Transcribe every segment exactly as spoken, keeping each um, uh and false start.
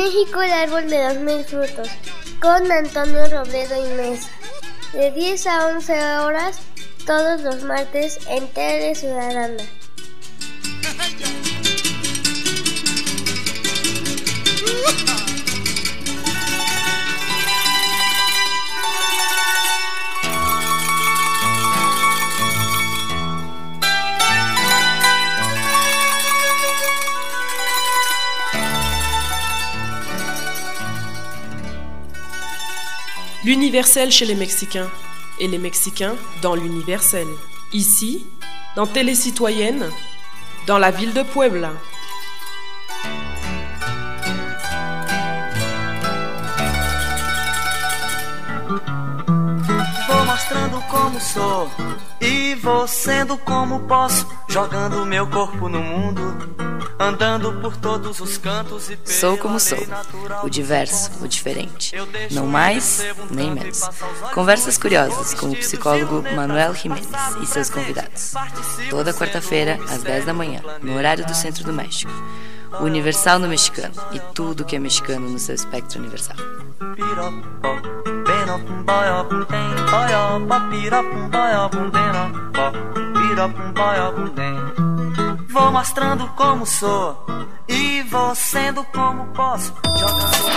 México, el árbol de los mil frutos, con Antonio Robledo y Mesa, de diez a once horas, todos los martes en Tele Ciudadana. L'universel chez les Mexicains, et les Mexicains dans l'universel. Ici, dans Télé Citoyenne, dans la ville de Puebla. Vou mostrando como sou e vou sendo como posso, jogando meu corpo no mundo, andando por todos os cantos e Sou como sou, o diverso, o diferente, não mais nem menos. Conversas curiosas com o psicólogo Manuel Jiménez e seus convidados. Toda quarta-feira, às dez da manhã, no horário do Centro do México. O Universal no mexicano e tudo que é mexicano no seu espectro universal. Vou mostrando como sou e vou sendo como posso, jogando.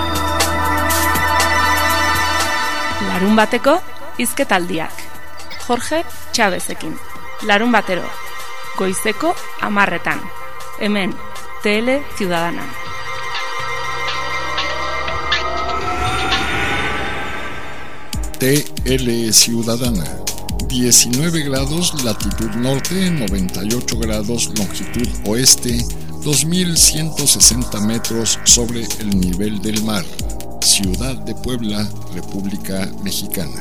Larun bateko hizketaldiak. Jorge Chavezekin. Larun batero. Goizeko hamarretan. Hemen, Tele Ciudadana. T L Ciudadana. diecinueve grados latitud norte, noventa y ocho grados longitud oeste, dos mil ciento sesenta metros sobre el nivel del mar. Ciudad de Puebla, República Mexicana.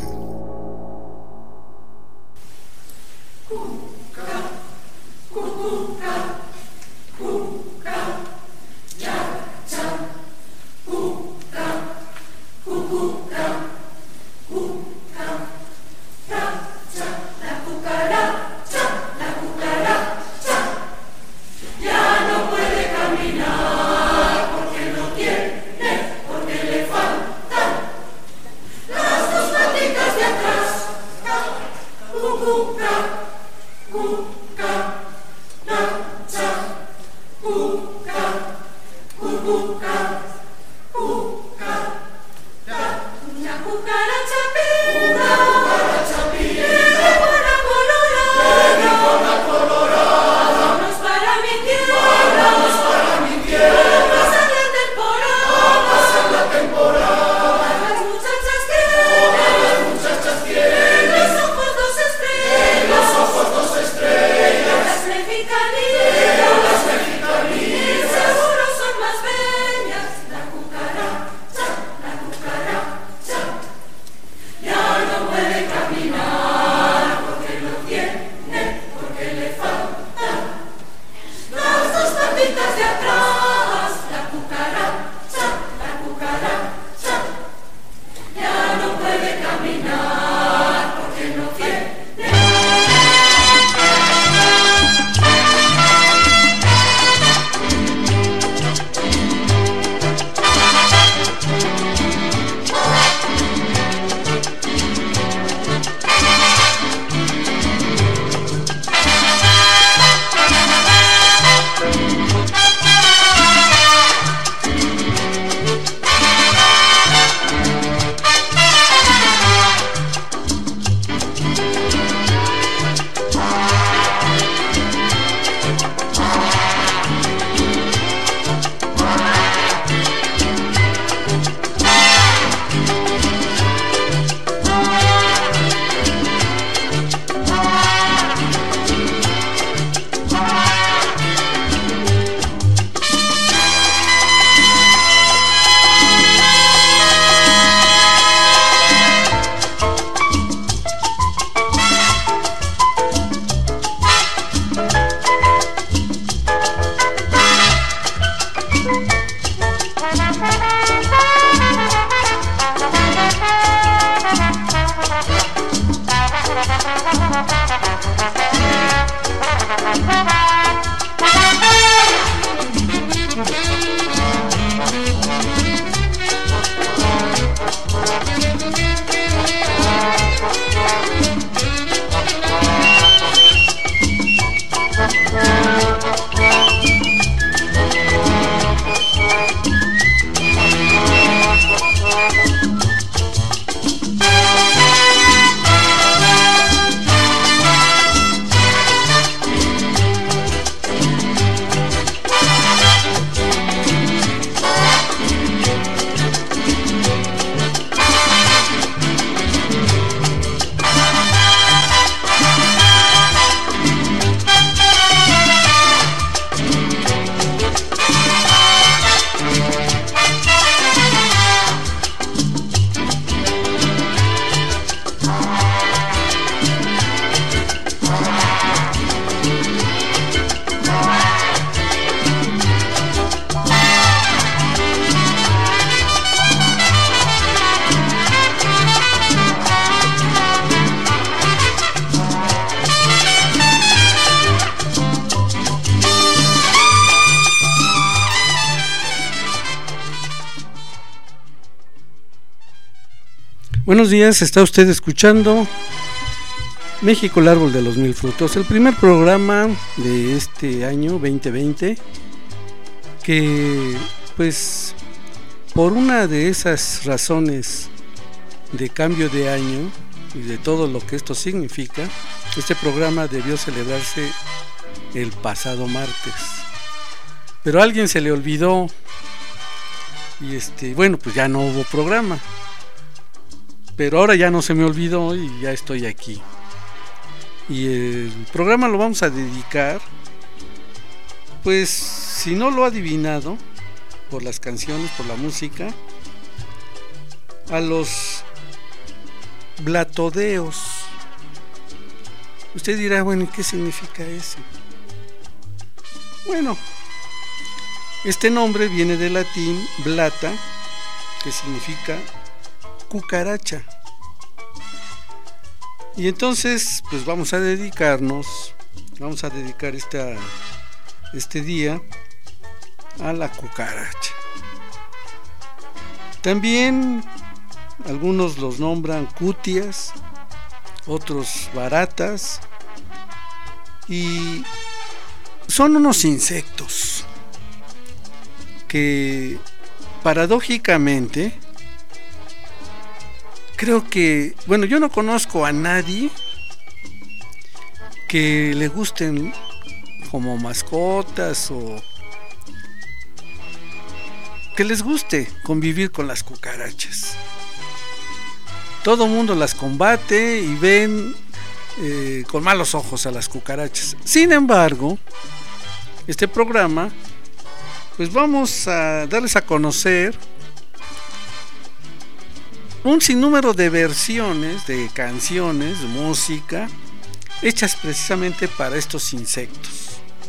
Buenos días, está usted escuchando México, el árbol de los mil frutos, el primer programa de este año veinte veinte, que pues por una de esas razones de cambio de año y de todo lo que esto significa, este programa debió celebrarse el pasado martes, pero a alguien se le olvidó y este bueno pues ya no hubo programa. Pero ahora ya no se me olvidó y ya estoy aquí. Y el programa lo vamos a dedicar, pues si no lo ha adivinado, por las canciones, por la música, a los blatodeos. Usted dirá, bueno, ¿qué significa eso? Bueno, este nombre viene del latín blata, que significa cucaracha. Y entonces pues vamos a dedicarnos vamos a dedicar esta, este día a la cucaracha. También algunos los nombran cutias, otros baratas, y son unos insectos que paradójicamente creo que, bueno, yo no conozco a nadie que le gusten como mascotas o que les guste convivir con las cucarachas. Todo mundo las combate y ven eh, con malos ojos a las cucarachas. Sin embargo, este programa, pues vamos a darles a conocer un sinnúmero de versiones de canciones, de música, hechas precisamente para estos insectos.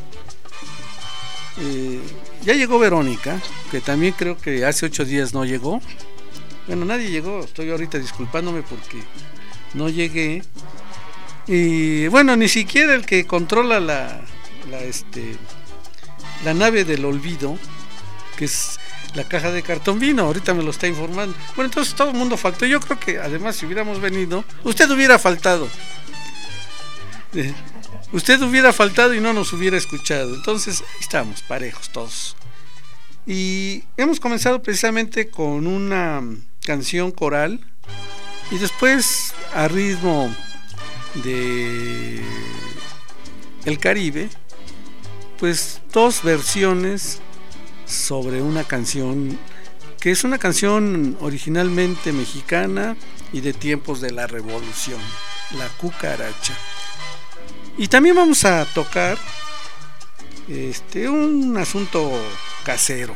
Eh, ya llegó Verónica, que también creo que hace ocho días no llegó. Bueno, nadie llegó, estoy ahorita disculpándome porque no llegué. Y bueno, ni siquiera el que controla la, la, este, la nave del olvido, que es la caja de cartón, vino, ahorita me lo está informando. Bueno, entonces todo el mundo faltó. Yo creo que además si hubiéramos venido, usted hubiera faltado. Eh, usted hubiera faltado y no nos hubiera escuchado. Entonces estamos parejos todos. Y hemos comenzado precisamente con una canción coral y después a ritmo de el Caribe, pues dos versiones sobre una canción que es una canción originalmente mexicana y de tiempos de la Revolución, La Cucaracha. Y también vamos a tocar este un asunto casero.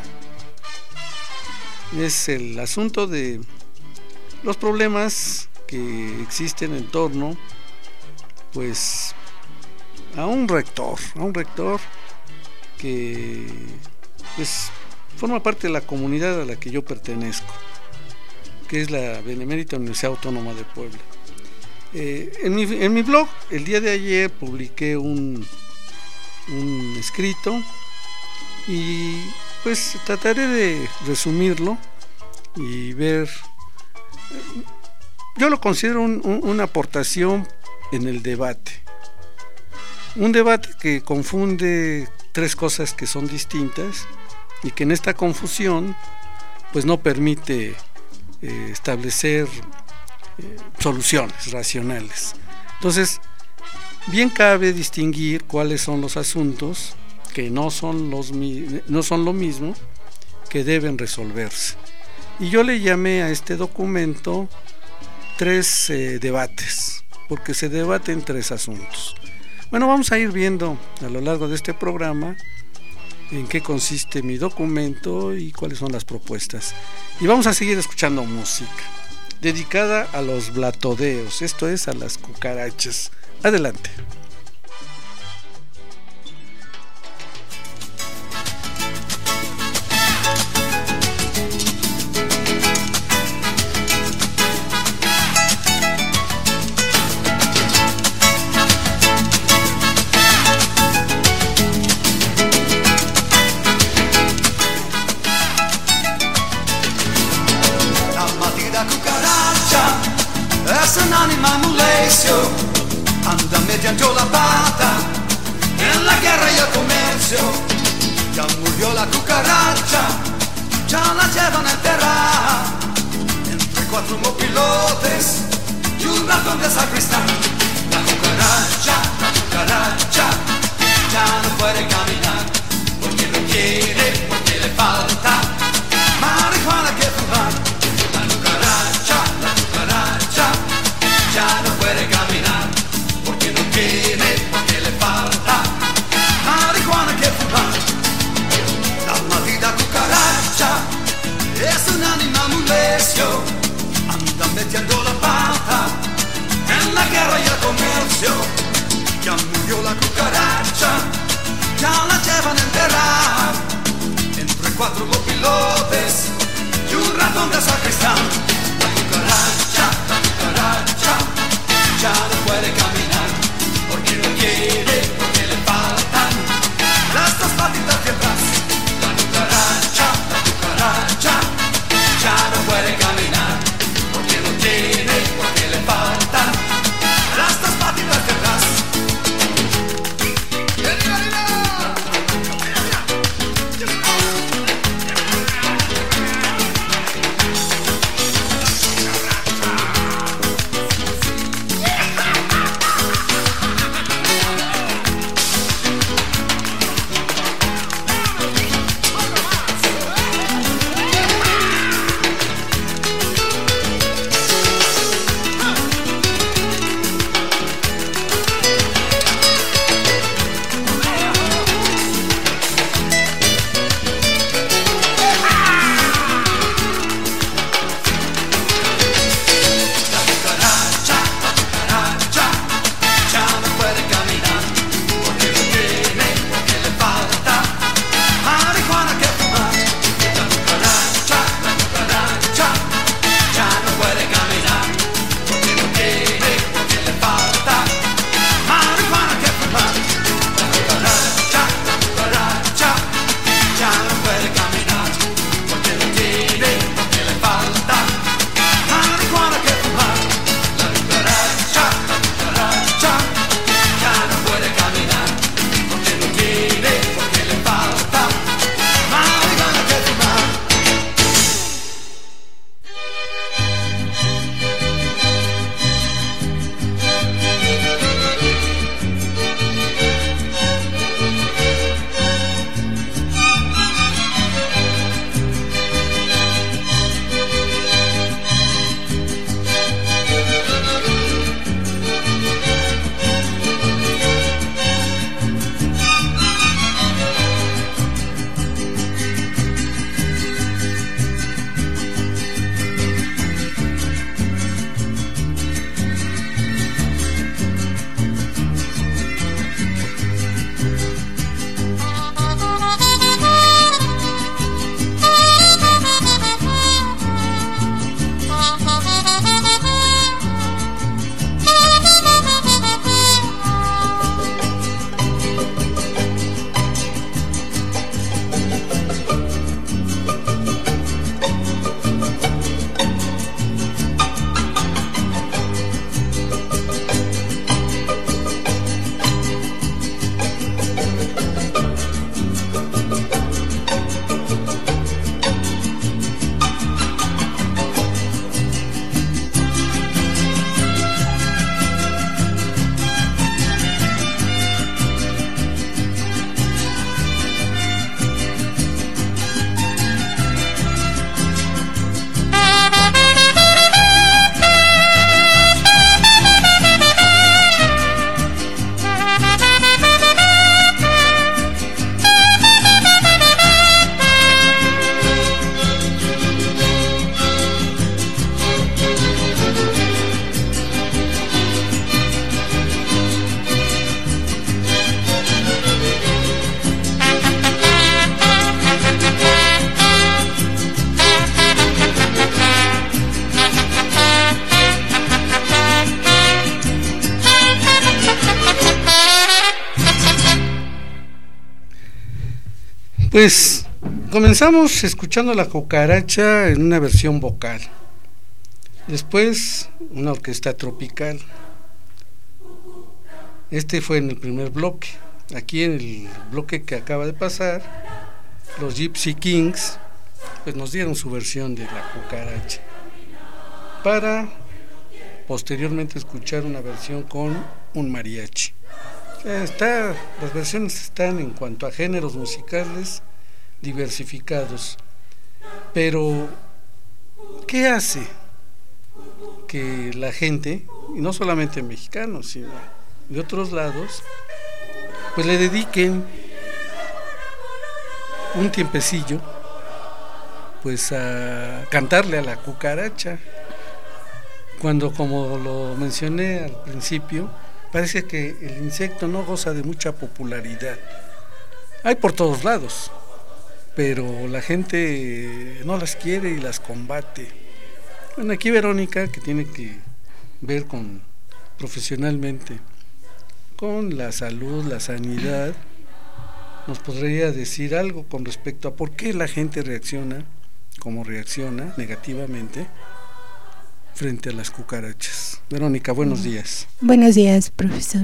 Es el asunto de los problemas que existen en torno pues a un rector, a un rector que pues forma parte de la comunidad a la que yo pertenezco, que es la Benemérita Universidad Autónoma de Puebla. Eh, en, mi, en mi blog el día de ayer publiqué un, un escrito y pues trataré de resumirlo y ver. Yo lo considero un, un, una aportación en el debate, un debate que confunde tres cosas que son distintas y que en esta confusión pues no permite eh, establecer eh, soluciones racionales. Entonces bien cabe distinguir cuáles son los asuntos que no son los no son lo mismo, que deben resolverse. Y yo le llamé a este documento tres eh, debates, porque se debaten tres asuntos. Bueno, vamos a ir viendo a lo largo de este programa en qué consiste mi documento y cuáles son las propuestas. Y vamos a seguir escuchando música dedicada a los blatodeos, esto es, a las cucarachas. Adelante. Cucaracha anda metiendo la pata en la guerra y el comercio. Ya murió la cucaracha, ya la llevan a enterrar entre cuatro mopilotes y un ratón de sacristán. La cucaracha, la cucaracha ya no puede caminar porque no quiere, porque le falta marihuana que fumar. La cucaracha, la cucaracha ya no puede caminar porque no quiere, porque le falta marihuana que fumar. La maldita cucaracha es un animal muy recio, anda metiendo la pata en la guerra y el comercio. Ya murió la cucaracha, ya la llevan a enterrar entre cuatro mopilotes y un ratón de sacristán. La cucaracha, la cucaracha ya no puede caminar porque no quiere, porque le faltan las dos patitas de atrás. La cucaracha, la cucaracha ya no puede caminar porque no tiene, porque le faltan las dos patitas de atrás. Pues comenzamos escuchando La Cucaracha en una versión vocal, después una orquesta tropical, Este fue en el primer bloque. Aquí en el bloque que acaba de pasar, los Gypsy Kings pues nos dieron su versión de La Cucaracha, para posteriormente escuchar una versión con un mariachi. O sea, está, las versiones están en cuanto a géneros musicales diversificados, pero ¿qué hace que la gente, y no solamente mexicanos, sino de otros lados, pues le dediquen un tiempecillo pues a cantarle a la cucaracha, cuando, como lo mencioné al principio, parece que el insecto no goza de mucha popularidad? Hay por todos lados, pero la gente no las quiere y las combate. Bueno, aquí Verónica, que tiene que ver con profesionalmente con la salud, la sanidad, nos podría decir algo con respecto a por qué la gente reacciona como reacciona negativamente frente a las cucarachas. Verónica, buenos días. Buenos días, profesor.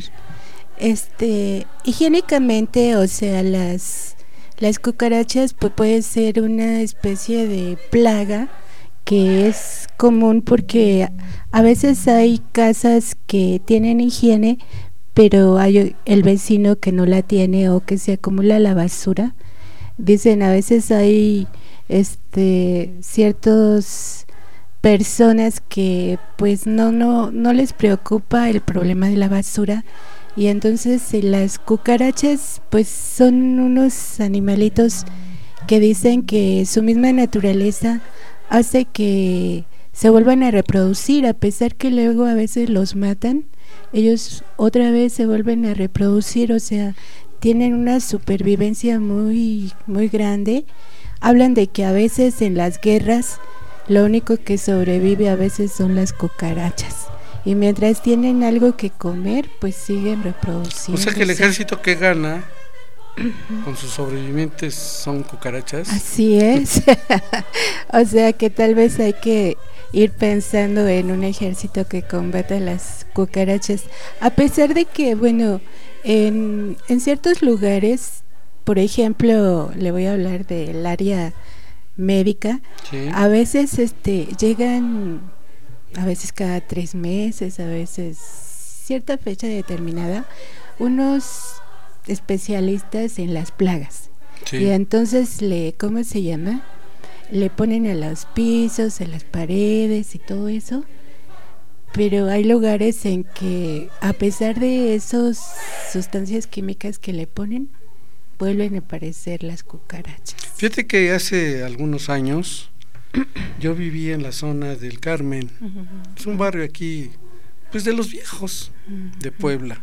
Este, higiénicamente, o sea, las las cucarachas pues puede ser una especie de plaga que es común porque a veces hay casas que tienen higiene, pero hay el vecino que no la tiene o que se acumula la basura. Dicen, a veces hay este ciertas personas que pues no no no les preocupa el problema de la basura, y entonces las cucarachas pues son unos animalitos que dicen que su misma naturaleza hace que se vuelvan a reproducir, a pesar que luego a veces los matan, ellos otra vez se vuelven a reproducir, o sea, tienen una supervivencia muy muy grande. Hablan de que a veces en las guerras lo único que sobrevive a veces son las cucarachas, y mientras tienen algo que comer pues siguen reproduciendo. O sea que el ejército que gana con sus sobrevivientes son cucarachas. Así es. O sea que tal vez hay que ir pensando en un ejército que combata las cucarachas, a pesar de que, bueno, en, en ciertos lugares, por ejemplo, le voy a hablar del área médica, sí. A veces este llegan, a veces cada tres meses, a veces cierta fecha determinada, unos especialistas en las plagas, sí. Y entonces le, ¿cómo se llama? Le ponen a los pisos, a las paredes y todo eso, pero hay lugares en que a pesar de esas sustancias químicas que le ponen, vuelven a aparecer las cucarachas. Fíjate que hace algunos años yo viví en la zona del Carmen, uh-huh. Es un barrio aquí, pues de los viejos, uh-huh. de Puebla,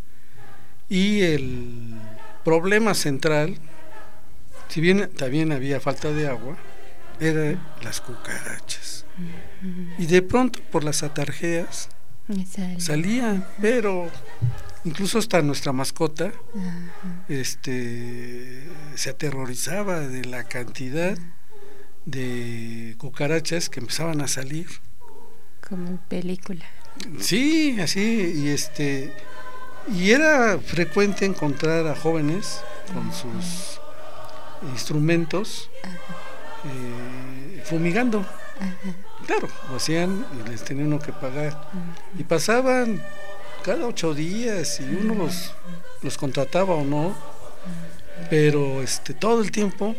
y el problema central, si bien también había falta de agua, era las cucarachas, uh-huh. Y de pronto por las atarjeas salían, pero incluso hasta nuestra mascota, uh-huh. este se aterrorizaba de la cantidad de cucarachas que empezaban a salir. Como en película. Sí, así, y este y era frecuente encontrar a jóvenes con uh-huh. sus instrumentos uh-huh. eh, fumigando. Uh-huh. Claro, lo hacían y les tenía uno que pagar. Uh-huh. Y pasaban cada ocho días y uno uh-huh. los, los contrataba o no, uh-huh. pero este todo el tiempo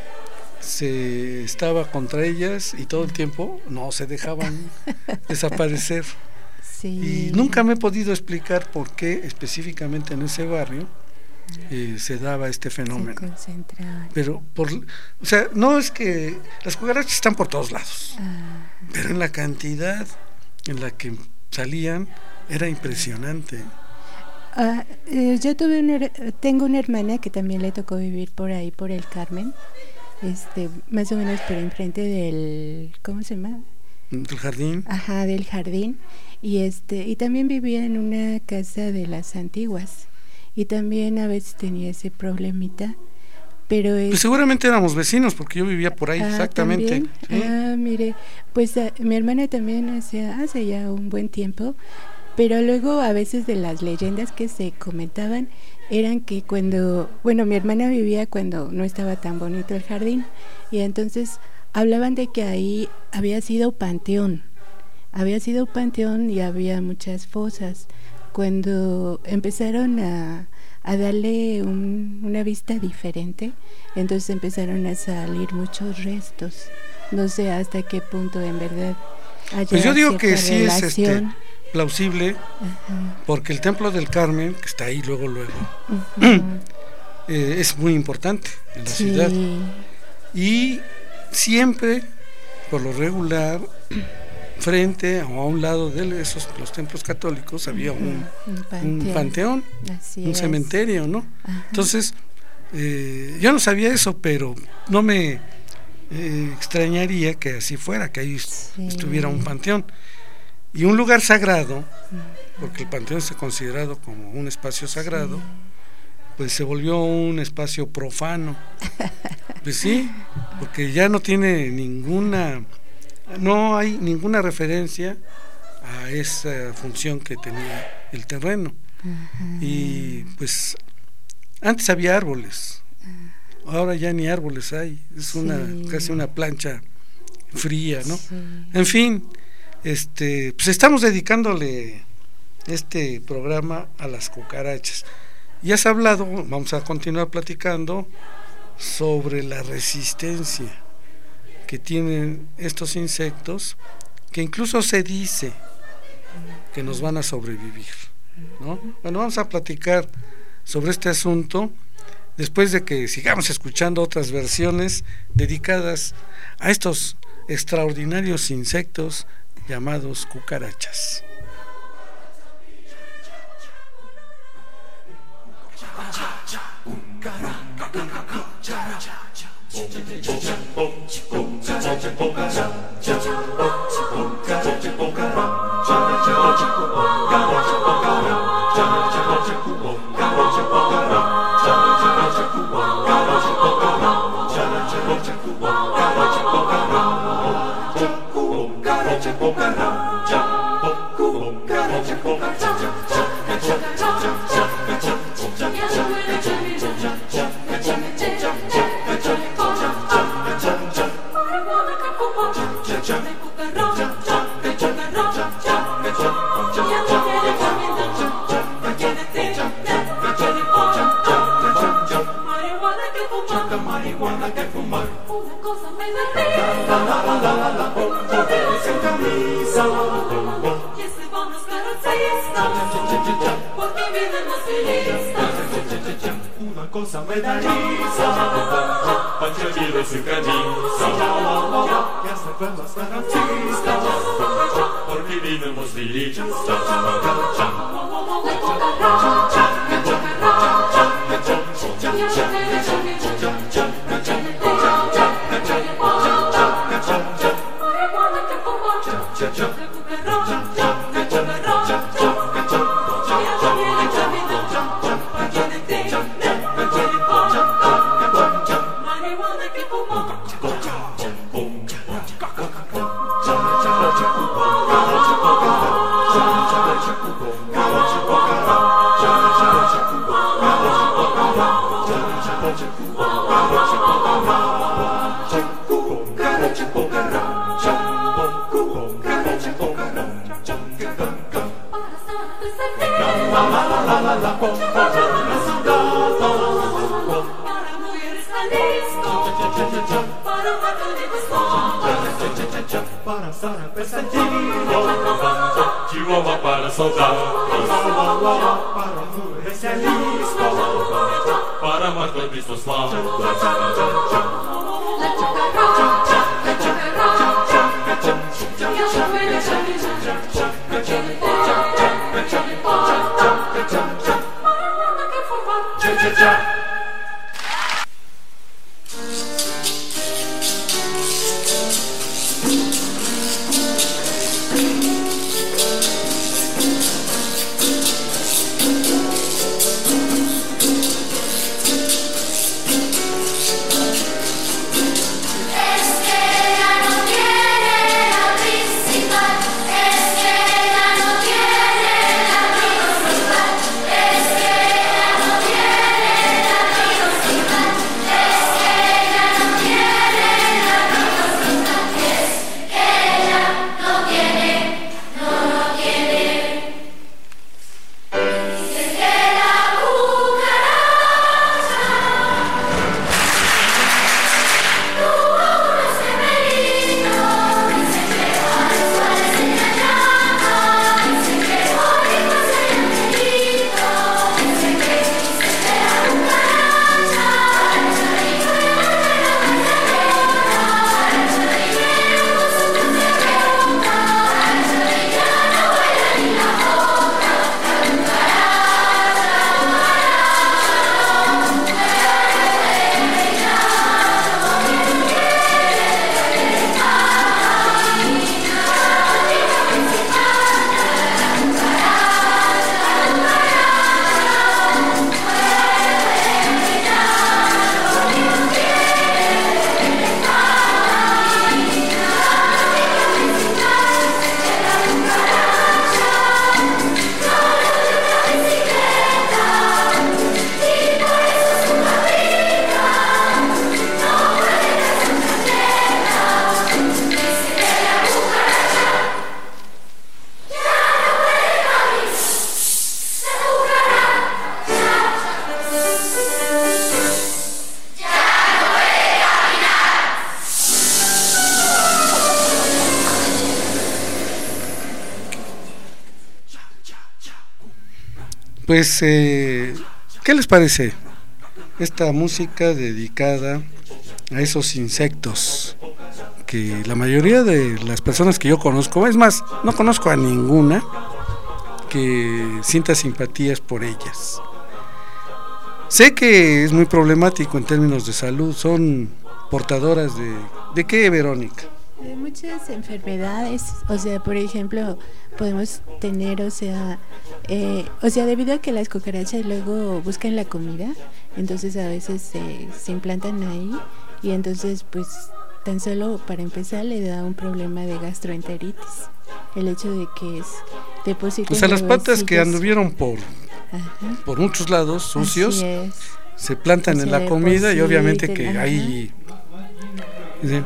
se estaba contra ellas y todo el tiempo no se dejaban desaparecer. Sí. Y nunca me he podido explicar por qué específicamente en ese barrio eh, se daba este fenómeno. Pero por, o sea, no es que las cucarachas están por todos lados, ah. pero en la cantidad en la que salían era impresionante. Ah, eh, yo tuve una, tengo una hermana que también le tocó vivir por ahí, por el Carmen, este, más o menos por enfrente del, ¿cómo se llama? Del jardín. Ajá, del jardín. Y este, y también vivía en una casa de las antiguas, y también a veces tenía ese problemita, pero es... pues seguramente éramos vecinos porque yo vivía por ahí. Ah, exactamente. ¿Sí? Ah, mire, pues a, mi hermana también hace, hace ya un buen tiempo pero luego a veces de las leyendas que se comentaban eran que cuando, bueno, mi hermana vivía cuando no estaba tan bonito el jardín, y entonces hablaban de que ahí había sido panteón, había sido panteón y había muchas fosas. Cuando empezaron a, a darle un, una vista diferente, entonces empezaron a salir muchos restos. No sé hasta qué punto en verdad haya pues yo digo que sí relación. Es este, plausible. Ajá. Porque el Templo del Carmen, que está ahí luego, luego, Uh-huh. eh, es muy importante en la Sí. ciudad. Y siempre, por lo regular, frente o a un lado de esos los templos católicos había un, un panteón, un, panteón, Así un es. cementerio, ¿no? Ajá. Entonces, eh, yo no sabía eso, pero no me eh, extrañaría que así fuera, que ahí Sí. estuviera un panteón. Y un lugar sagrado, porque el panteón está considerado como un espacio sagrado, Sí. pues se volvió un espacio profano. Pues sí, porque ya no tiene ninguna, no hay ninguna referencia a esa función que tenía el terreno. Ajá. Y pues antes había árboles, ahora ya ni árboles hay, es una Sí. casi una plancha fría, ¿no? Sí. En fin, este, pues estamos dedicándole este programa a las cucarachas. Ya has hablado, vamos a continuar platicando sobre la resistencia que tienen estos insectos, que incluso se dice que nos van a sobrevivir, ¿no? Bueno, vamos a platicar sobre este asunto después de que sigamos escuchando otras versiones dedicadas a estos extraordinarios insectos llamados cucarachas. Una cosa me da risa, Pancho su camisa, y hasta con las garantistas, porque vivimos felices. Para Sara Pesadillo, Chihuahua para soldados, para mujeres el listo, para matar vistos falsos. Este pues, eh, ¿qué les parece esta música dedicada a esos insectos que la mayoría de las personas que yo conozco, es más, no conozco a ninguna que sienta simpatías por ellas? Sé que es muy problemático en términos de salud, son portadoras de... ¿De qué, Verónica? De muchas enfermedades, o sea, por ejemplo, podemos tener, o sea, eh, o sea, debido a que las cucarachas luego buscan la comida, entonces a veces se, se implantan ahí y entonces, pues, tan solo para empezar le da un problema de gastroenteritis, el hecho de que es depositen. O sea, las patas huesillos que anduvieron por, ajá, por muchos lados sucios, así es, se plantan se en la comida y obviamente depositen, que ajá. ahí... ¿sí?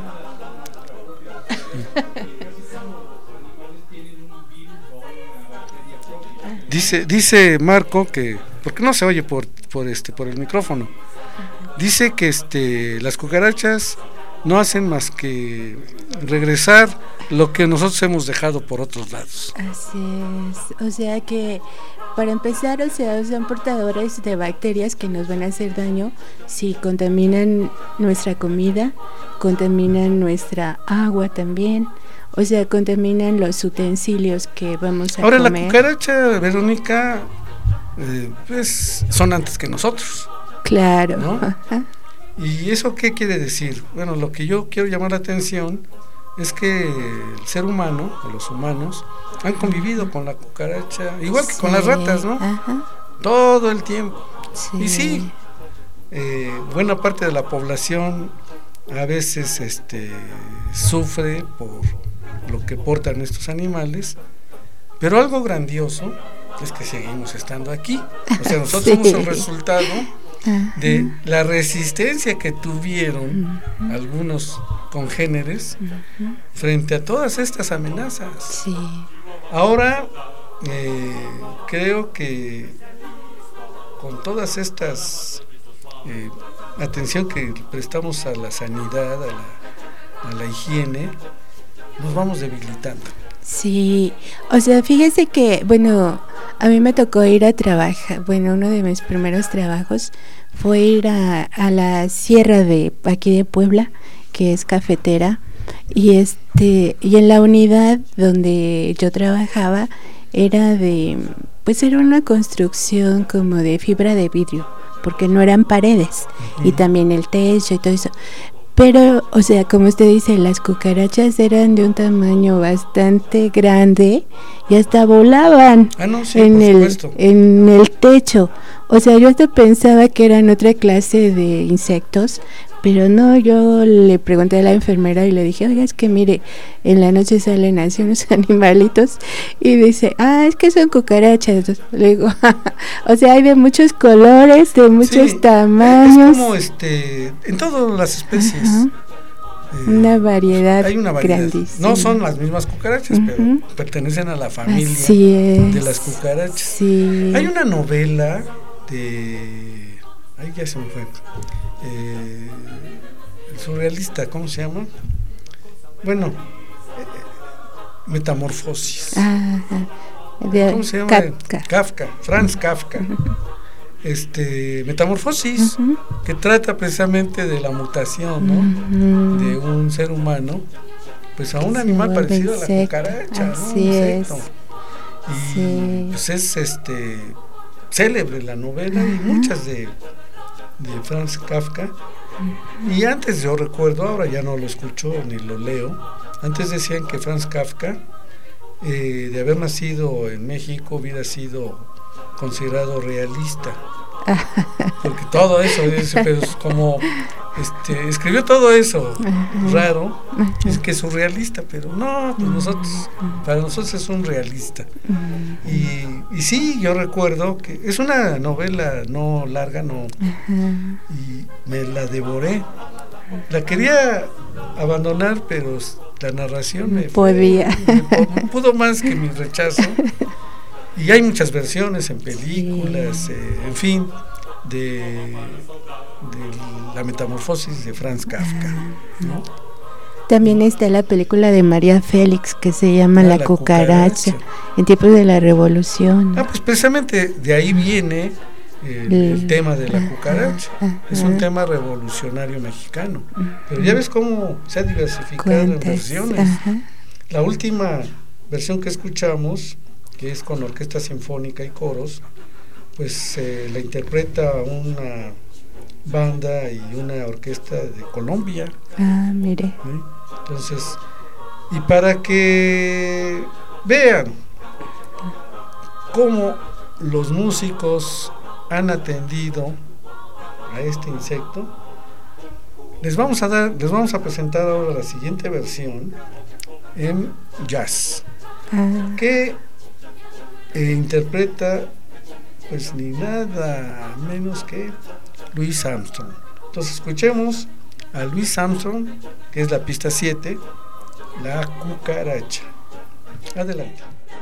Dice, dice Marco que, porque no se oye por, por este, por el micrófono. Dice que este, las cucarachas no hacen más que regresar lo que nosotros hemos dejado por otros lados. Así es, o sea que para empezar, o sea, son portadores de bacterias que nos van a hacer daño si contaminan nuestra comida, contaminan nuestra agua también, o sea, contaminan los utensilios que vamos a Ahora, comer. la cucaracha, Verónica, eh, pues son antes que nosotros. Claro. ¿No? Ajá. ¿Y eso qué quiere decir? Bueno, lo que yo quiero llamar la atención es que el ser humano, o los humanos, han convivido con la cucaracha, igual que Sí, con las ratas, ¿no? Ajá. Todo el tiempo. Sí. Y sí, eh, buena parte de la población a veces este, sufre por lo que portan estos animales, pero algo grandioso es que seguimos estando aquí. O sea, nosotros Sí. somos el resultado Ajá. de la resistencia que tuvieron uh-huh. algunos congéneres uh-huh. frente a todas estas amenazas. Sí. Ahora eh, creo que con todas estas eh, atención que prestamos a la sanidad, a la, a la higiene, nos vamos debilitando. Sí, o sea, fíjese que, bueno, a mí me tocó ir a trabajar, bueno, uno de mis primeros trabajos fue ir a, a la sierra de aquí de Puebla, que es cafetera, y este, y en la unidad donde yo trabajaba era de, pues era una construcción como de fibra de vidrio, porque no eran paredes, uh-huh. y también el techo y todo eso. Pero, o sea, como usted dice, las cucarachas eran de un tamaño bastante grande y hasta volaban ah, no, sí, en, el, en el techo. O sea, yo hasta pensaba que eran otra clase de insectos, pero no, yo le pregunté a la enfermera y le dije, oiga, es que mire, en la noche salen así unos animalitos y dice, ah, es que son cucarachas. Le digo, o sea, hay de muchos colores, de muchos sí, tamaños. Es como este, en todas las especies. Ajá. Eh, una variedad hay una variedad. Grandísima. No son las mismas cucarachas, uh-huh. pero pertenecen a la familia de las cucarachas. Sí. Hay una novela de... Ay, ya se me fue. Eh, el surrealista, ¿cómo se llama? Bueno, eh, Metamorfosis. Ajá. De ¿Cómo se llama? Kafka. Kafka, Franz Kafka. Uh-huh. Este, Metamorfosis, uh-huh. que trata precisamente de la mutación, ¿no? Uh-huh. De un ser humano, pues a un que animal parecido a la cucaracha, así ¿no? Es. Y sí. pues es este célebre la novela uh-huh. y muchas de de Franz Kafka. Uh-huh. Y antes yo recuerdo, ahora ya no lo escucho ni lo leo, antes decían que Franz Kafka, eh, de haber nacido en México, hubiera sido considerado realista, porque todo eso es, pero es como este, escribió todo eso uh-huh. raro, uh-huh. es que es surrealista, pero no, pues nosotros, uh-huh. para nosotros es un realista. Uh-huh. y, y sí, yo recuerdo que es una novela no larga, no, uh-huh. y me la devoré, la quería abandonar, pero la narración me, podía. Fue, me pudo más que mi rechazo. Y hay muchas versiones en películas, sí. eh, en fin, de, de la Metamorfosis de Franz Kafka, ¿no? También está la película de María Félix que se llama Ah, La, La cucaracha, cucaracha. en tiempos de la Revolución. Ah, pues precisamente de ahí viene el, el tema de la cucaracha. Ajá. Es un tema revolucionario mexicano. Pero ya ves cómo se ha diversificado en Cuentas, versiones. ajá. La última versión que escuchamos, que es con orquesta sinfónica y coros, pues eh, la interpreta una banda y una orquesta de Colombia. Ah, mire. ¿Sí? Entonces, y para que vean cómo los músicos han atendido a este insecto, les vamos a dar, les vamos a presentar ahora la siguiente versión en jazz, Ah, que eh, interpreta pues ni nada menos que Louis Armstrong. Entonces escuchemos a Louis Armstrong, que es la pista siete, La cucaracha. Adelante.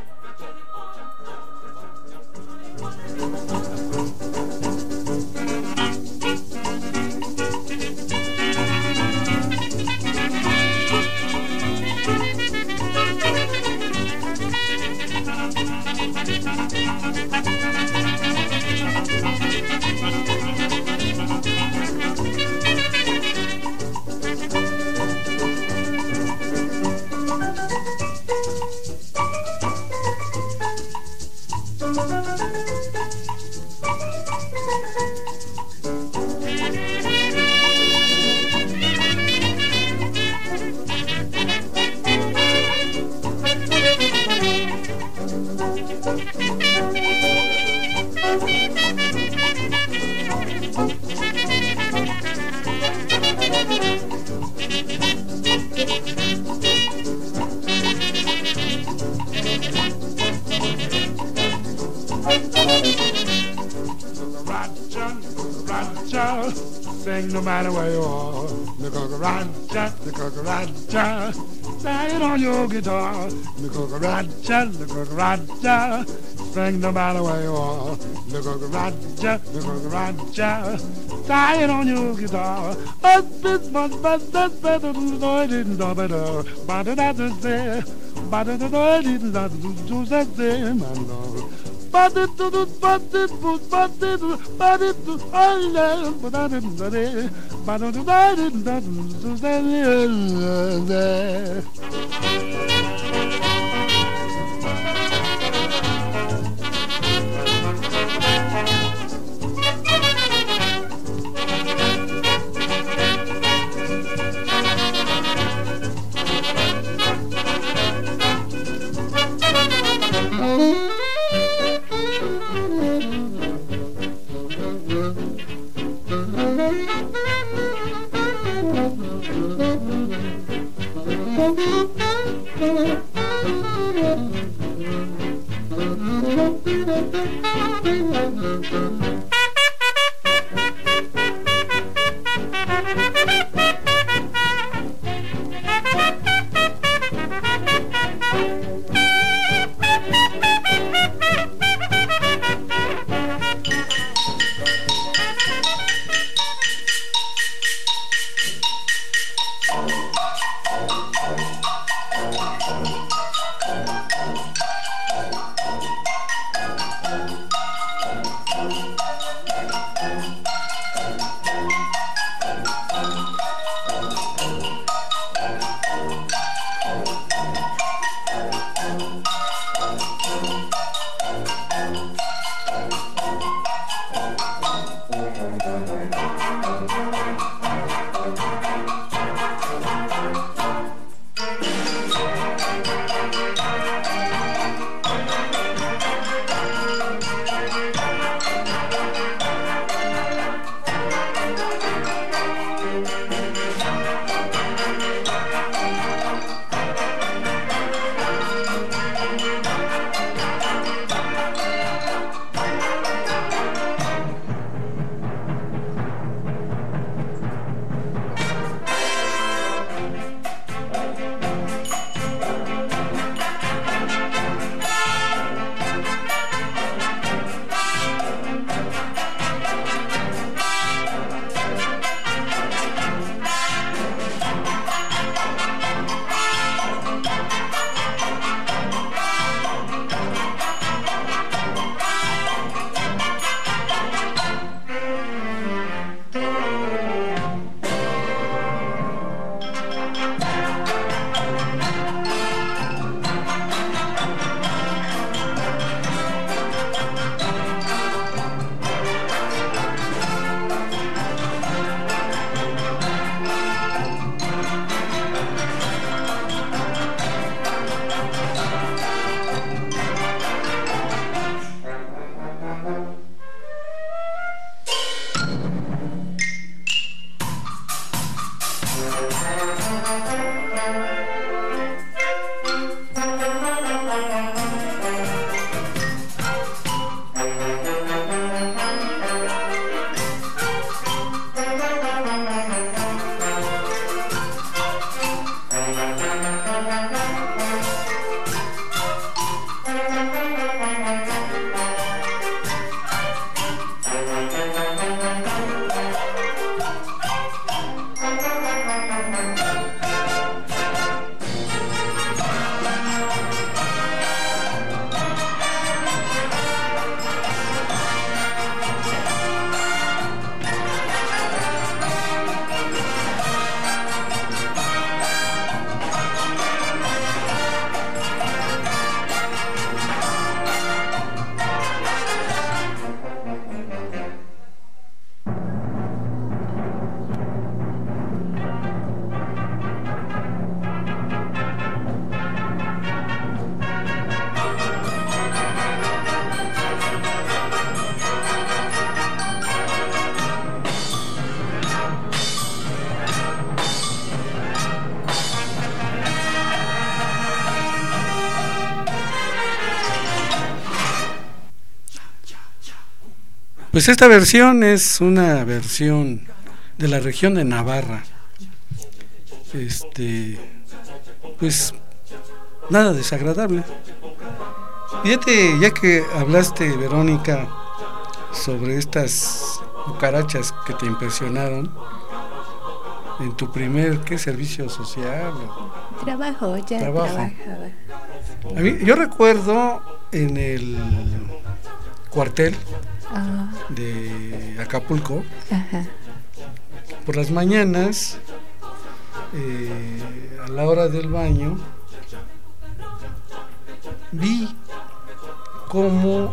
Sing no matter where you are, the cucaracha, the cucaracha. Sing it on your guitar, the cucaracha, the cucaracha. Sing no matter where you are, the cucaracha, the cucaracha. Sing it on your guitar. But this much, but that's better than I didn't know better. But that's it, but I didn't know to say, man, no. But it do but it would but it but it I love but I didn't but it but I didn't to say Pues esta versión es una versión de la región de Navarra. Este, pues nada desagradable. Fíjate, ya que hablaste, Verónica, sobre estas cucarachas que te impresionaron en tu primer, ¿qué? Servicio social. Trabajo, ya Trabajo. trabajaba. A mí, yo recuerdo en el cuartel Ah, de Acapulco, ajá. por las mañanas, eh, a la hora del baño, vi cómo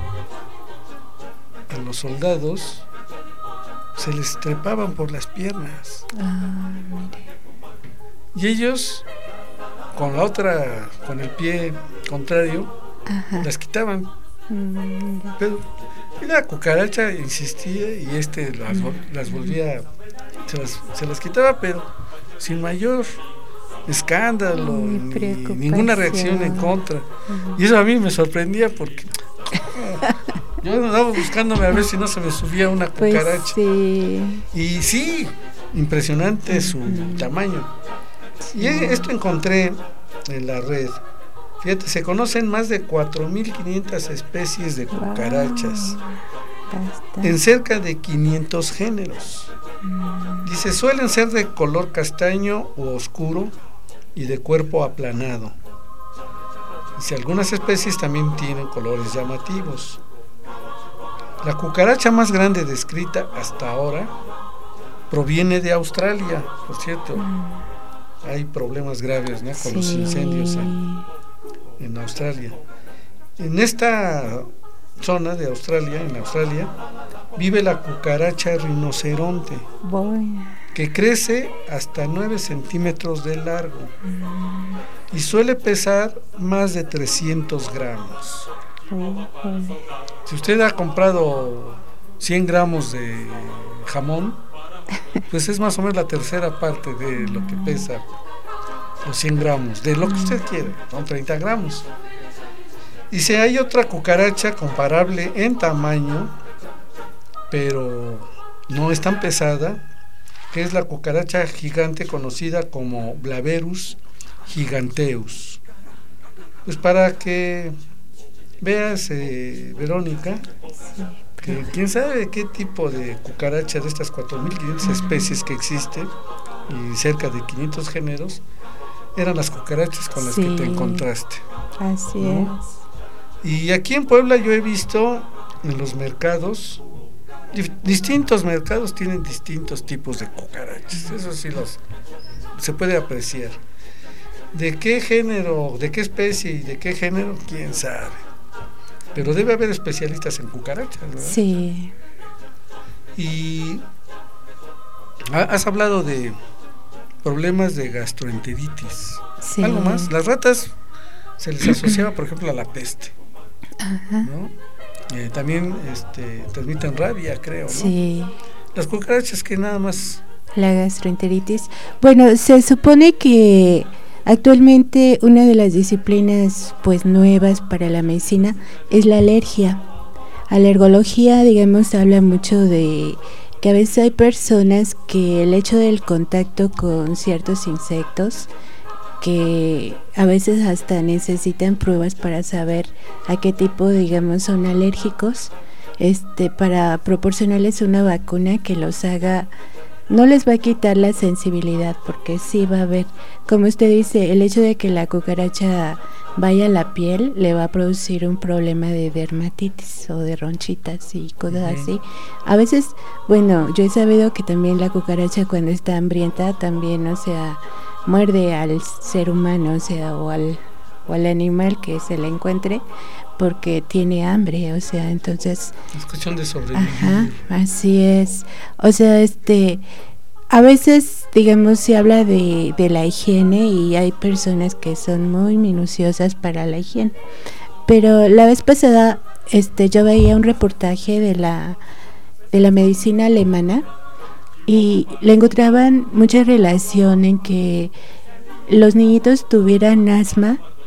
a los soldados se les trepaban por las piernas. Ah, mire. Y ellos, con la otra, con el pie contrario, Ajá. las quitaban. Mm, Pero y la cucaracha insistía y este las, vol- las volvía, se las, se las quitaba, pero sin mayor escándalo, Ni ni preocupación. ninguna reacción en contra. Ujú. Y eso a mí me sorprendía porque yo andaba buscándome a ver si no se me subía una Pues cucaracha. sí. Y sí, impresionante su tamaño. Y esto encontré en la red. Fíjate, se conocen más de cuatro mil quinientas especies de cucarachas Bastante. en cerca de quinientos géneros. Dice, suelen ser de color castaño o oscuro y de cuerpo aplanado. Dice, algunas especies también tienen colores llamativos. La cucaracha más grande descrita hasta ahora proviene de Australia, por cierto. Hay problemas graves, ¿no?, con los Sí. incendios en, en Australia. En esta zona de Australia, en Australia, vive la cucaracha rinoceronte, Bueno. que crece hasta nueve centímetros de largo y suele pesar más de trescientos gramos. Híjole. Si usted ha comprado cien gramos de jamón, pues es más o menos la tercera parte de lo que pesa los cien gramos, de lo que usted quiera, son treinta gramos. Y si hay otra cucaracha comparable en tamaño, pero no es tan pesada, que es la cucaracha gigante conocida como Blaberus giganteus. Pues para que veas, eh, Verónica, que quién sabe qué tipo de cucaracha de estas cuatro mil quinientas especies que existen y cerca de quinientos géneros eran las cucarachas con las Sí. que te encontraste. Así ¿no? es. Y aquí en Puebla yo he visto en los mercados, dif- distintos mercados tienen distintos tipos de cucarachas, eso sí los se puede apreciar. ¿De qué género, de qué especie y de qué género? Quién sabe. Pero debe haber especialistas en cucarachas, ¿verdad? Sí. Y ha- has hablado de problemas de gastroenteritis. Sí. ¿Algo más? Las ratas se les asociaba, por ejemplo, a la peste, Ajá. ¿no? Eh, también este, transmiten rabia, creo, ¿no? Sí. Las cucarachas que nada más... La gastroenteritis. Bueno, se supone que actualmente una de las disciplinas pues nuevas para la medicina es la alergia. Alergología, digamos, habla mucho de que a veces hay personas que el hecho del contacto con ciertos insectos, que a veces hasta necesitan pruebas para saber a qué tipo, digamos, son alérgicos, este, para proporcionarles una vacuna que los haga, no les va a quitar la sensibilidad, porque sí va a haber, como usted dice, el hecho de que la cucaracha vaya a la piel le va a producir un problema de dermatitis o de ronchitas y cosas Ujú. así. A veces, bueno, yo he sabido que también la cucaracha cuando está hambrienta también, o sea, muerde al ser humano, o sea, o al, o al animal que se le encuentre, porque tiene hambre, o sea, entonces... Es cuestión de sobrevivir. Ajá, así es. O sea, este, a veces, digamos, se habla de, de la higiene y hay personas que son muy minuciosas para la higiene. Pero la vez pasada, este, yo veía un reportaje de la, de la medicina alemana y le encontraban mucha relación en que los niñitos tuvieran asma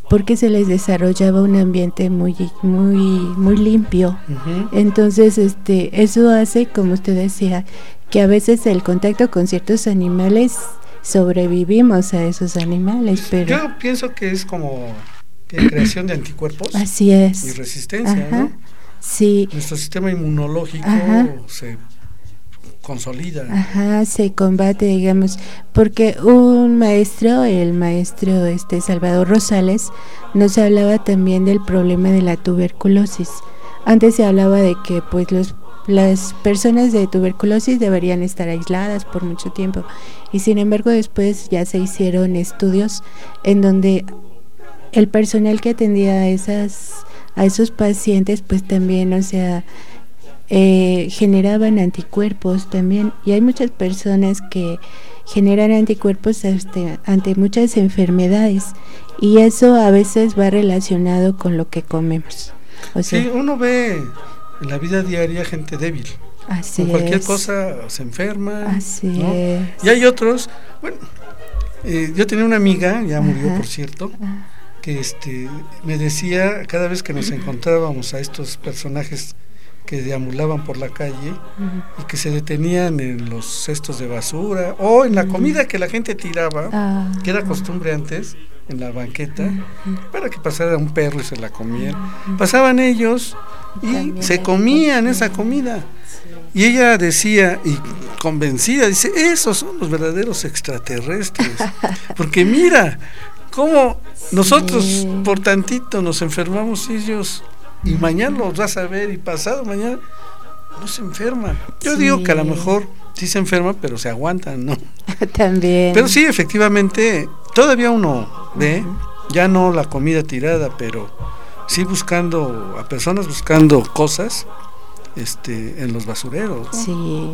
porque se les desarrollaba un ambiente muy muy muy limpio. Uh-huh. Entonces este eso hace, como usted decía, que a veces el contacto con ciertos animales sobrevivimos a esos animales, pero yo pienso que es como que creación de anticuerpos. Así es. Y resistencia. Ajá. ¿No? Sí. Nuestro sistema inmunológico Ajá. se consolida. Ajá, se combate, digamos, porque un maestro, el maestro este Salvador Rosales, nos hablaba también del problema de la tuberculosis. Antes se hablaba de que pues los las personas de tuberculosis deberían estar aisladas por mucho tiempo, y sin embargo después ya se hicieron estudios en donde el personal que atendía a esas a esos pacientes pues también, o sea, eh, generaban anticuerpos también, y hay muchas personas que generan anticuerpos este, ante muchas enfermedades, y eso a veces va relacionado con lo que comemos. O sea, sí, uno ve en la vida diaria gente débil. Así con cualquier es. cosa se enferma. Así ¿no? es. Y hay otros, bueno, eh, yo tenía una amiga, ya murió Ajá. por cierto, que este me decía cada vez que nos encontrábamos a estos personajes que deambulaban por la calle uh-huh. y que se detenían en los cestos de basura o en la uh-huh. comida que la gente tiraba, uh-huh. que era costumbre antes, en la banqueta, uh-huh. para que pasara un perro y se la comían. Uh-huh. Pasaban ellos y También se comían esa comida. Sí. Y ella decía, y convencida, dice, esos son los verdaderos extraterrestres. Porque mira, cómo sí. nosotros por tantito nos enfermamos y ellos, y mañana los vas a ver, y pasado mañana no se enferman. Yo sí. digo que a lo mejor sí se enferman, pero se aguantan, ¿no? También. Pero sí, efectivamente, todavía uno ve, uh-huh. ya no la comida tirada, pero sí buscando, a personas buscando cosas este en los basureros, ¿no? Sí.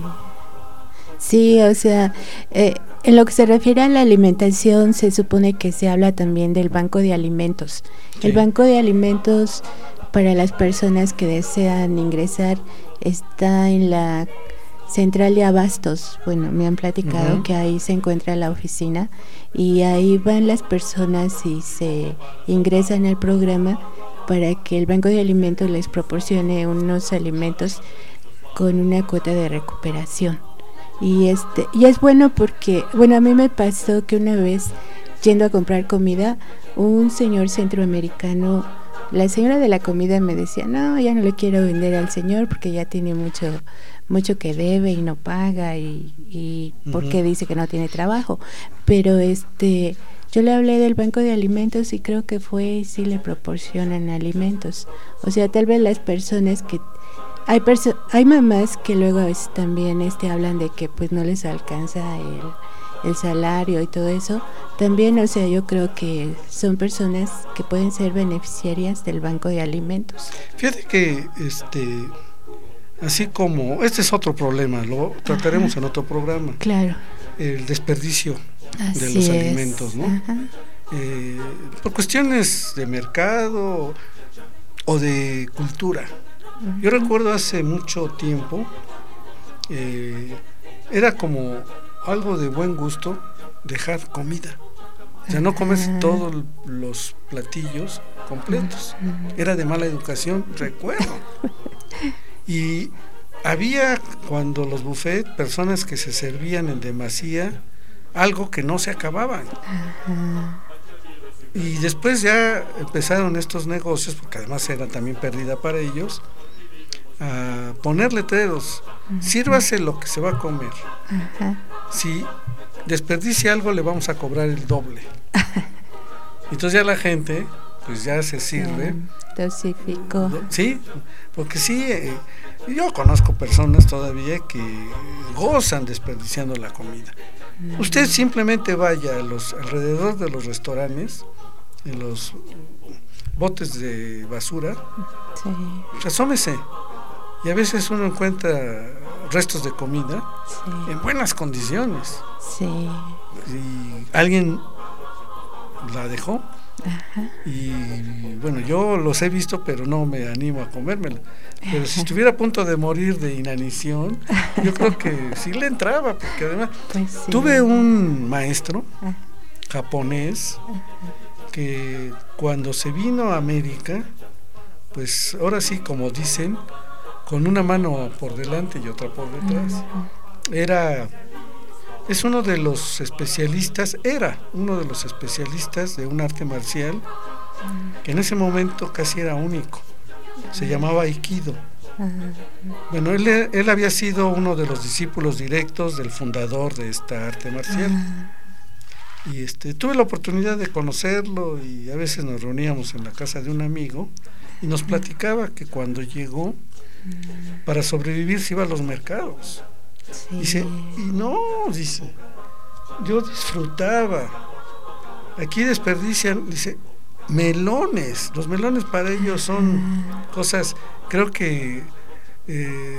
Sí, o sea, eh, en lo que se refiere a la alimentación, se supone que se habla también del banco de alimentos. Sí. El banco de alimentos para las personas que desean ingresar está en la central de abastos. Bueno, me han platicado uh-huh. que ahí se encuentra la oficina, y ahí van las personas y se ingresan al programa para que el banco de alimentos les proporcione unos alimentos con una cuota de recuperación. Y este y es bueno porque, bueno, a mí me pasó que una vez yendo a comprar comida, un señor centroamericano, la señora de la comida me decía, no, ya no le quiero vender al señor porque ya tiene mucho mucho que debe y no paga, y, y uh-huh. porque dice que no tiene trabajo. Pero este yo le hablé del banco de alimentos y creo que fue y sí le proporcionan alimentos. O sea, tal vez las personas que hay perso- hay mamás que luego a veces también este hablan de que pues no les alcanza el el salario y todo eso. También, o sea, yo creo que son personas que pueden ser beneficiarias del banco de alimentos. Fíjate que este así como este es otro problema, lo trataremos Ajá. en otro programa. Claro. El desperdicio Así de los es. alimentos, ¿no? Eh, por cuestiones de mercado o de cultura. Uh-huh. Yo recuerdo hace mucho tiempo eh, era como algo de buen gusto dejar comida, o sea, no comerse uh-huh. todos los platillos completos. Uh-huh. Era de mala educación, recuerdo. Y había, cuando los buffets, personas que se servían en demasía algo que no se acababan. Uh-huh. Y después ya empezaron estos negocios, porque además era también pérdida para ellos, a poner letreros. Uh-huh. Sírvase lo que se va a comer. Uh-huh. Si desperdicia algo, le vamos a cobrar el doble. Entonces ya la gente pues ya se sirve. Dosificó. Sí, porque sí, eh, yo conozco personas todavía que gozan desperdiciando la comida. Mm. Usted simplemente vaya a los alrededor de los restaurantes, en los botes de basura, sí. asómese, y a veces uno encuentra restos de comida sí. en buenas condiciones. Sí. Y alguien la dejó. Ajá. Y bueno, yo los he visto, pero no me animo a comérmela. Pero si estuviera a punto de morir de inanición, yo creo que sí le entraba, porque además pues sí. tuve un maestro Ajá. japonés Ajá. que cuando se vino a América, pues ahora sí, como dicen, con una mano por delante y otra por detrás. Era, es uno de los especialistas, era uno de los especialistas de un arte marcial que en ese momento casi era único. Se llamaba Aikido. Bueno, él, él había sido uno de los discípulos directos del fundador de esta arte marcial. Y este, tuve la oportunidad de conocerlo y a veces nos reuníamos en la casa de un amigo y nos platicaba que cuando llegó, para sobrevivir se iba a los mercados. Sí. Dice, y no, dice, yo disfrutaba. Aquí desperdician, dice, melones. Los melones para ellos son cosas, creo que eh,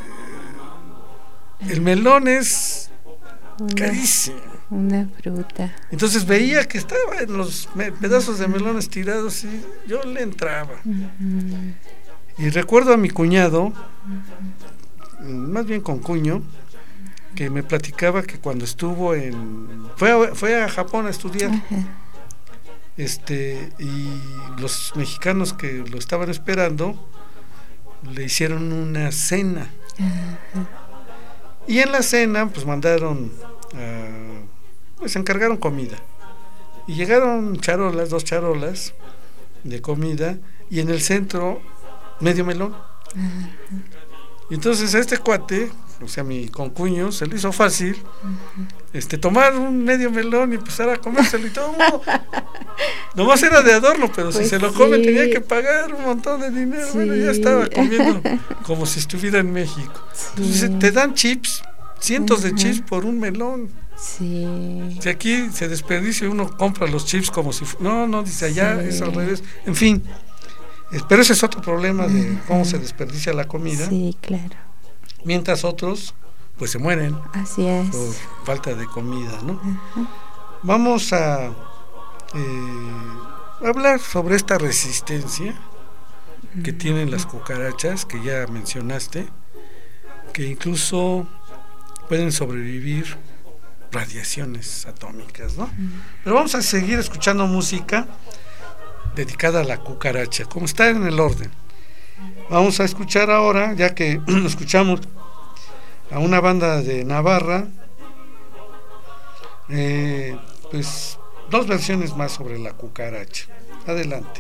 el melón es una, carísimo. Una fruta. Entonces veía que estaba en los pedazos de melones tirados y yo le entraba. Uh-huh. Y recuerdo a mi cuñado, uh-huh. más bien con cuño, que me platicaba que cuando estuvo en... Fue a, fue a Japón a estudiar. Uh-huh. Este, y los mexicanos que lo estaban esperando le hicieron una cena. Uh-huh. Y en la cena pues mandaron a... pues encargaron comida y llegaron charolas, dos charolas de comida y en el centro medio melón. Uh-huh. Y entonces a este cuate, o sea mi concuño, se le hizo fácil uh-huh. este tomar un medio melón y empezar a comérselo y todo. Nomás era de adorno, pero pues si se lo sí. come tenía que pagar un montón de dinero. Sí. Bueno, ya estaba comiendo como si estuviera en México. Sí. Entonces te dan chips, cientos uh-huh. de chips por un melón. Sí. Si aquí se desperdicia, uno compra los chips como si... No, no, dice allá, sí. es al revés. En fin, pero ese es otro problema de uh-huh. cómo se desperdicia la comida. Sí, claro. Mientras otros, pues se mueren. Así es. Por falta de comida, ¿no? Uh-huh. Vamos a eh, hablar sobre esta resistencia uh-huh. que tienen las cucarachas, que ya mencionaste, que incluso pueden sobrevivir radiaciones atómicas, ¿no? Mm. Pero vamos a seguir escuchando música dedicada a la cucaracha, como está en el orden. Vamos a escuchar ahora, ya que escuchamos a una banda de Navarra, eh, pues dos versiones más sobre la cucaracha. Adelante.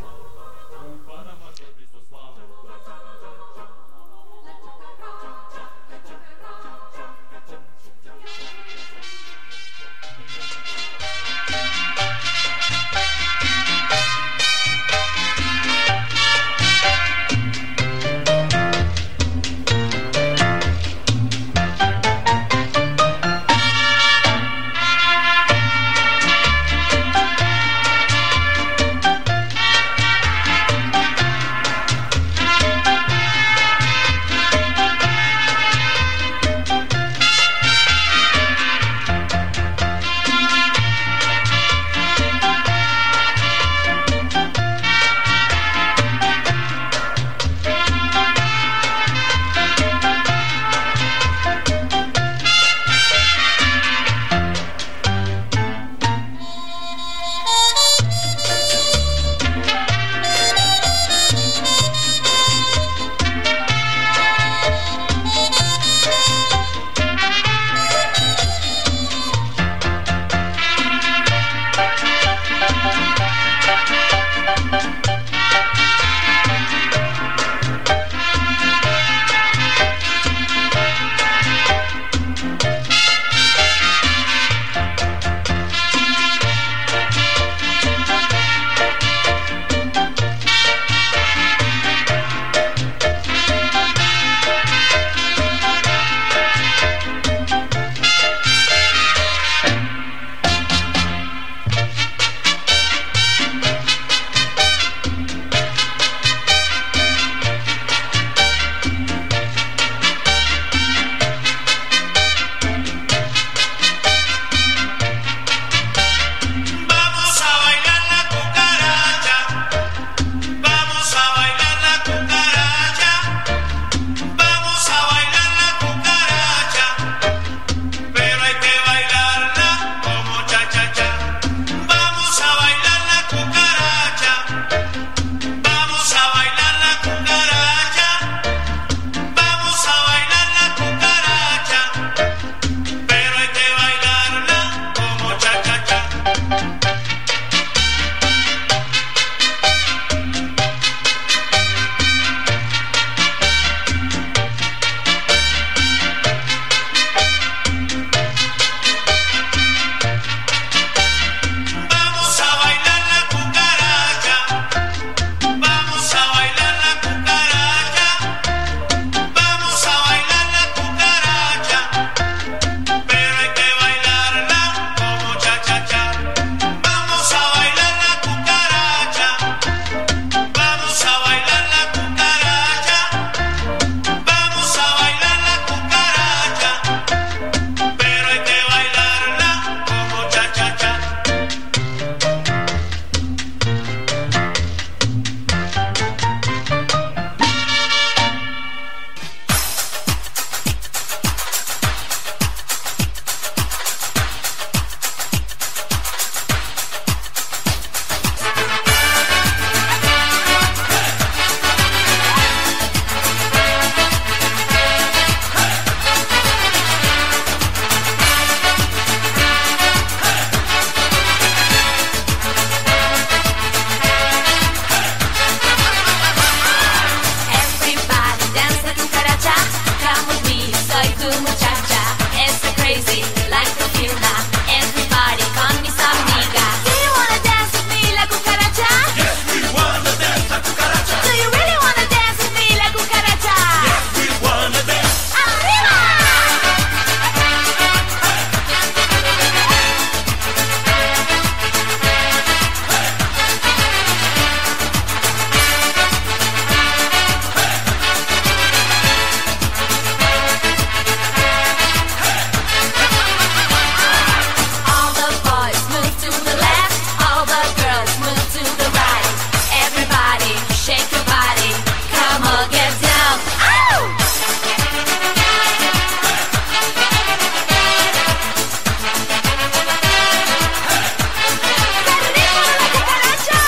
tu muchacha. It's crazy, like the Fiona. Everybody con mis amigas. Do you wanna dance with me, la cucaracha? Yes, we wanna dance la cucaracha. Do you really wanna dance with me, la cucaracha? Yes, we wanna dance. ¡Arriba! All the boys move to the left, all the girls move to the right. Everybody, shake your body, come on, get down. Ow! ¡Qué rico la cucaracha!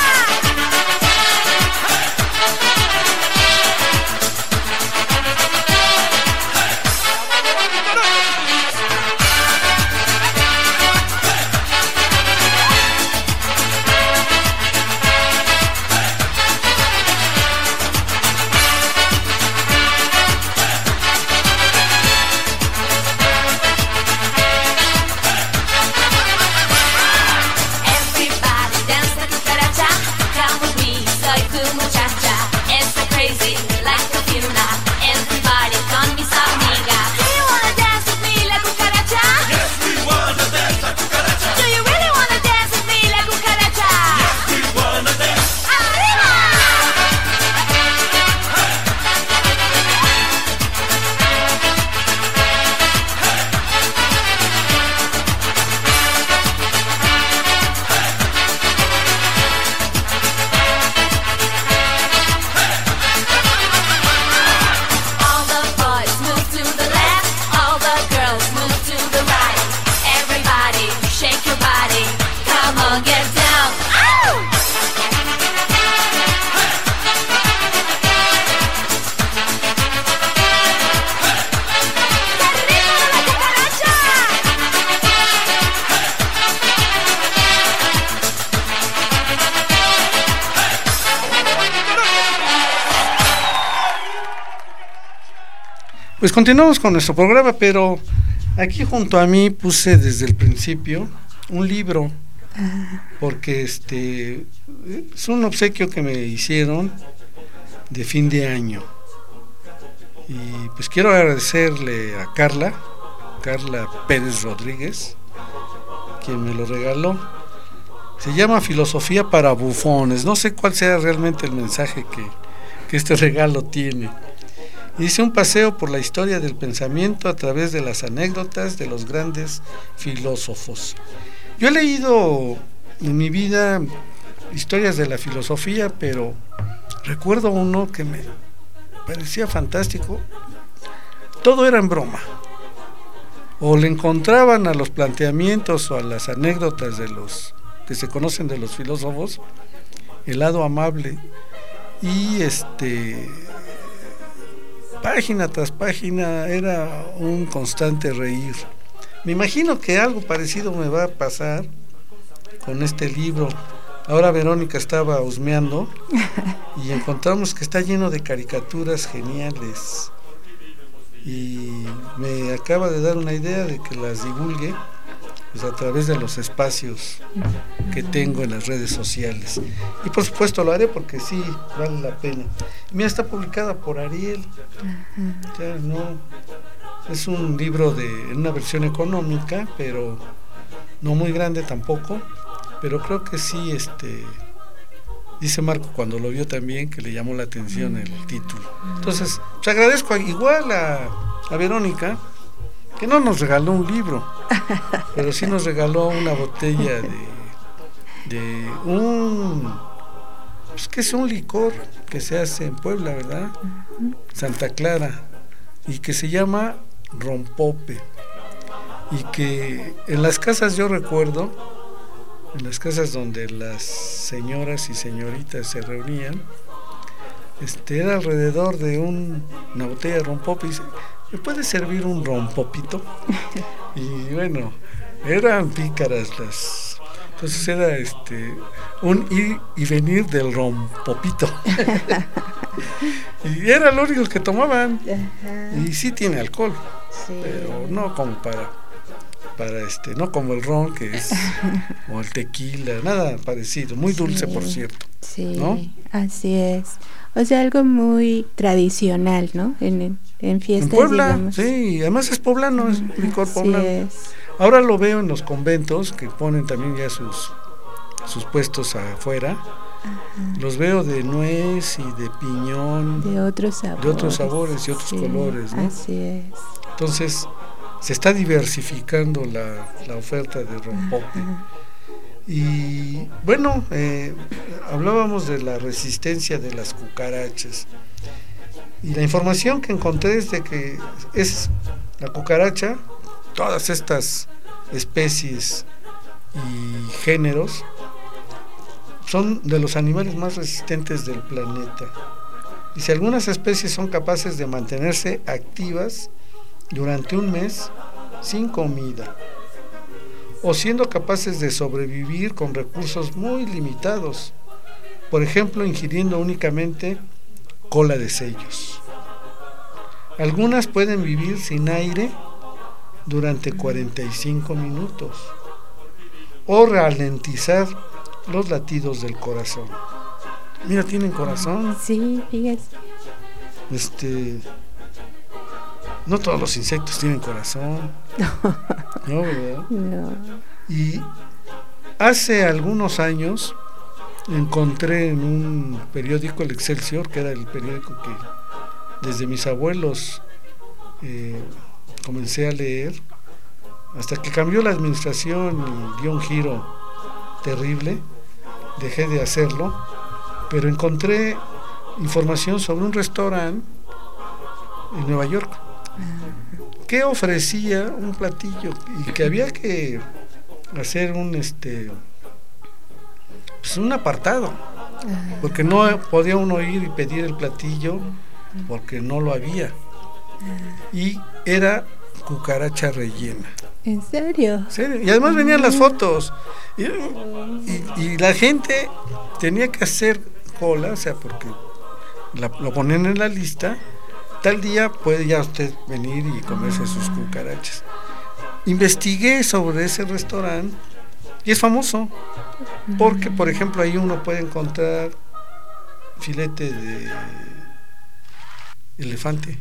Everybody dance la cucaracha. Come with me, soy tu muchacha. It's so crazy, like the Fiona. Everybody con mis amigas. Do you wanna dance with me, la cucaracha? Yes, we wanna dance la cucaracha. Do you really wanna dance with me, la cucaracha? Yes, we wanna dance. ¡Arriba! All the boys move to the left, all the girls move to the right. Everybody, shake your body, come on, get down. Ow! ¡Qué rico la cucaracha! Pues continuamos con nuestro programa, pero aquí junto a mí puse desde el principio un libro, porque este es un obsequio que me hicieron de fin de año. Y pues quiero agradecerle a Carla, Carla Pérez Rodríguez, quien me lo regaló. Se llama Filosofía para bufones. No sé cuál sea realmente el mensaje que, que este regalo tiene. Dice: un paseo por la historia del pensamiento a través de las anécdotas de los grandes filósofos. Yo he leído en mi vida historias de la filosofía, pero recuerdo uno que me parecía fantástico. Todo era en broma. O le encontraban a los planteamientos o a las anécdotas de los que se conocen de los filósofos el lado amable, y este página tras página era un constante reír. Me imagino que algo parecido me va a pasar con este libro. Ahora Verónica estaba husmeando y encontramos que está lleno de caricaturas geniales, y me acaba de dar una idea de que las divulgue pues a través de los espacios que tengo en las redes sociales, y por supuesto lo haré porque sí vale la pena. Mira, está publicada por Ariel. O sea, no es un libro de en una versión económica, pero no muy grande tampoco, pero creo que sí, este dice Marco cuando lo vio también que le llamó la atención el título. Entonces, pues agradezco igual a, a Verónica, que no nos regaló un libro, pero sí nos regaló una botella de, de un, pues que es un licor que se hace en Puebla, ¿verdad? Santa Clara, y que se llama rompope, y que en las casas, yo recuerdo, en las casas donde las señoras y señoritas se reunían, este era alrededor de un, una botella de rompope, y dice: ¿me puede servir un rompopito? Y bueno, eran pícaras las. Entonces era este un ir y venir del rompopito. Y era lo único que tomaban. Ajá. Y sí tiene alcohol, Sí. pero no como para, para este, no como el ron que es, o el tequila, nada parecido, muy dulce Sí. por cierto. Sí, ¿no? así es. O sea, algo muy tradicional, ¿no? En, en En fiestas, Puebla, digamos. sí, además es poblano, es licor Así poblano. es. Ahora lo veo en los conventos que ponen también ya sus, sus puestos afuera. Ajá. Los veo de nuez y de piñón, De otros sabores. de otros sabores y otros Sí, colores, ¿no? Así es. Entonces se está diversificando la, la oferta de rompope. Ajá. Y bueno, eh, hablábamos de la resistencia de las cucarachas. Y la información que encontré es de que es la cucaracha, todas estas especies y géneros, son de los animales más resistentes del planeta. Y si algunas especies son capaces de mantenerse activas durante un mes sin comida, o siendo capaces de sobrevivir con recursos muy limitados, por ejemplo, ingiriendo únicamente cola de sellos. Algunas pueden vivir sin aire durante cuarenta y cinco minutos, o ralentizar los latidos del corazón. Mira, tienen corazón. Sí, fíjate. Este, no todos los insectos tienen corazón. No, ¿verdad? No. Y hace algunos años encontré en un periódico, el Excelsior, que era el periódico que desde mis abuelos eh, comencé a leer, hasta que cambió la administración y dio un giro terrible, dejé de hacerlo, pero encontré información sobre un restaurante en Nueva York que ofrecía un platillo y que había que hacer un este pues un apartado, porque no podía uno ir y pedir el platillo porque no lo había, y era cucaracha rellena. ¿En serio? ¿Sí? Y además venían las fotos y, y, y la gente tenía que hacer cola, o sea, porque la, lo ponen en la lista. Tal día puede ya usted venir y comerse sus cucarachas. Investigué sobre ese restaurante y es famoso porque, por ejemplo, ahí uno puede encontrar filete de elefante,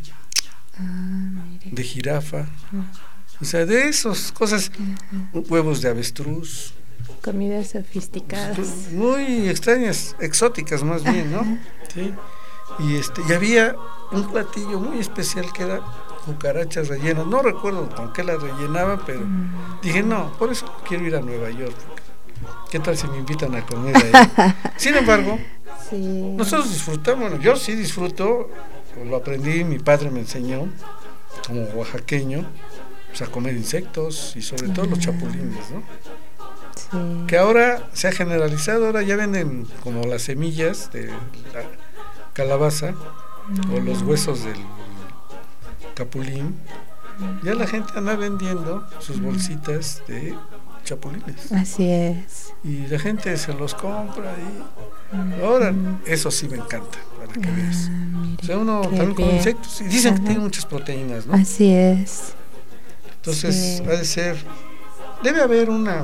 de jirafa, o sea, de esas cosas, huevos de avestruz, Comidas sofisticadas. muy extrañas, exóticas más bien, ¿no? Sí. Y este, y había un platillo muy especial que era cucarachas rellenas. No recuerdo con qué las rellenaban, pero mm. dije, no, por eso quiero ir a Nueva York. ¿Qué tal si me invitan a comer ahí? Sin embargo, sí. nosotros disfrutamos, yo sí disfruto, lo aprendí, mi padre me enseñó, como oaxaqueño, pues a comer insectos y sobre todo los chapulines, ¿no? Sí. Que ahora se ha generalizado, ahora ya venden como las semillas de la calabaza mm. o los huesos del capulín. Ya la gente anda vendiendo sus bolsitas de chapulines. Así es. Y la gente se los compra y mm. ahora eso sí me encanta, para que ah, veas. Mire, o sea, uno también come insectos y dicen Ajá. que tiene muchas proteínas, ¿no? Así es. Entonces sí. ha de ser, debe haber una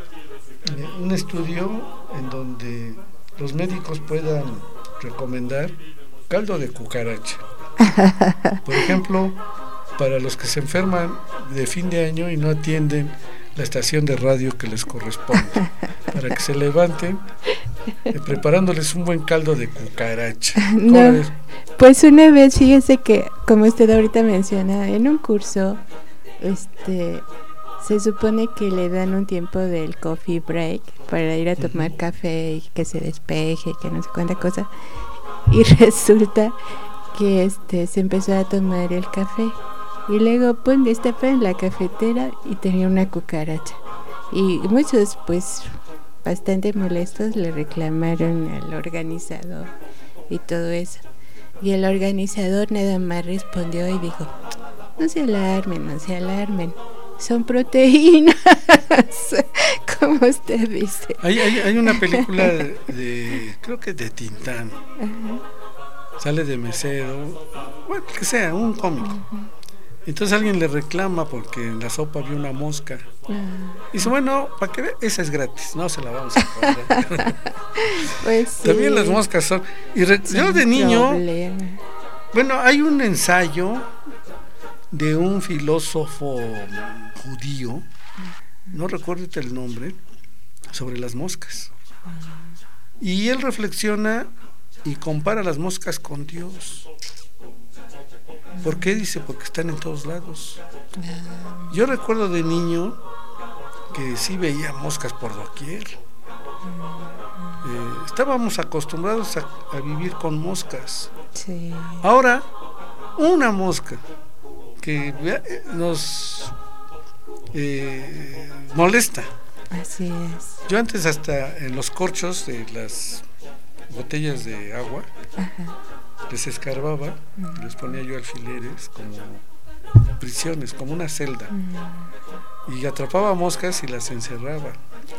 un estudio en donde los médicos puedan recomendar caldo de cucaracha. Por ejemplo, para los que se enferman de fin de año y no atienden la estación de radio que les corresponde, para que se levanten eh, preparándoles un buen caldo de cucaracha. No, pues una vez, fíjese que, como usted ahorita menciona, en un curso, este, se supone que le dan un tiempo del coffee break para ir a tomar uh-huh. café y que se despeje, que no sé cuánta cosa, y resulta que este se empezó a tomar el café y luego pum, destapa en la cafetera y tenía una cucaracha y muchos pues bastante molestos le reclamaron al organizador y todo eso, y el organizador nada más respondió y dijo: no se alarmen, no se alarmen, son proteínas, como usted dice. Hay, hay, hay una película de, de creo que de Tintán. Ajá. sale de mesero, bueno, que sea, un cómico. Entonces alguien le reclama porque en la sopa vio una mosca. Y dice, bueno, para que vea, esa es gratis, no se la vamos a cobrar. Pues sí. También las moscas son... Y re, yo de niño... Problema. Bueno, hay un ensayo de un filósofo judío, no recuerdo el nombre, sobre las moscas. Y él reflexiona y compara las moscas con Dios. ¿Por qué? Dice, porque están en todos lados. Yo recuerdo de niño que sí veía moscas por doquier. Eh, estábamos acostumbrados a, a vivir con moscas. Sí. Ahora, una mosca que nos eh, molesta. Así es. Yo antes hasta en los corchos de las botellas de agua, ajá, les escarbaba, uh-huh, les ponía yo alfileres como prisiones, como una celda, uh-huh, y atrapaba moscas y las encerraba.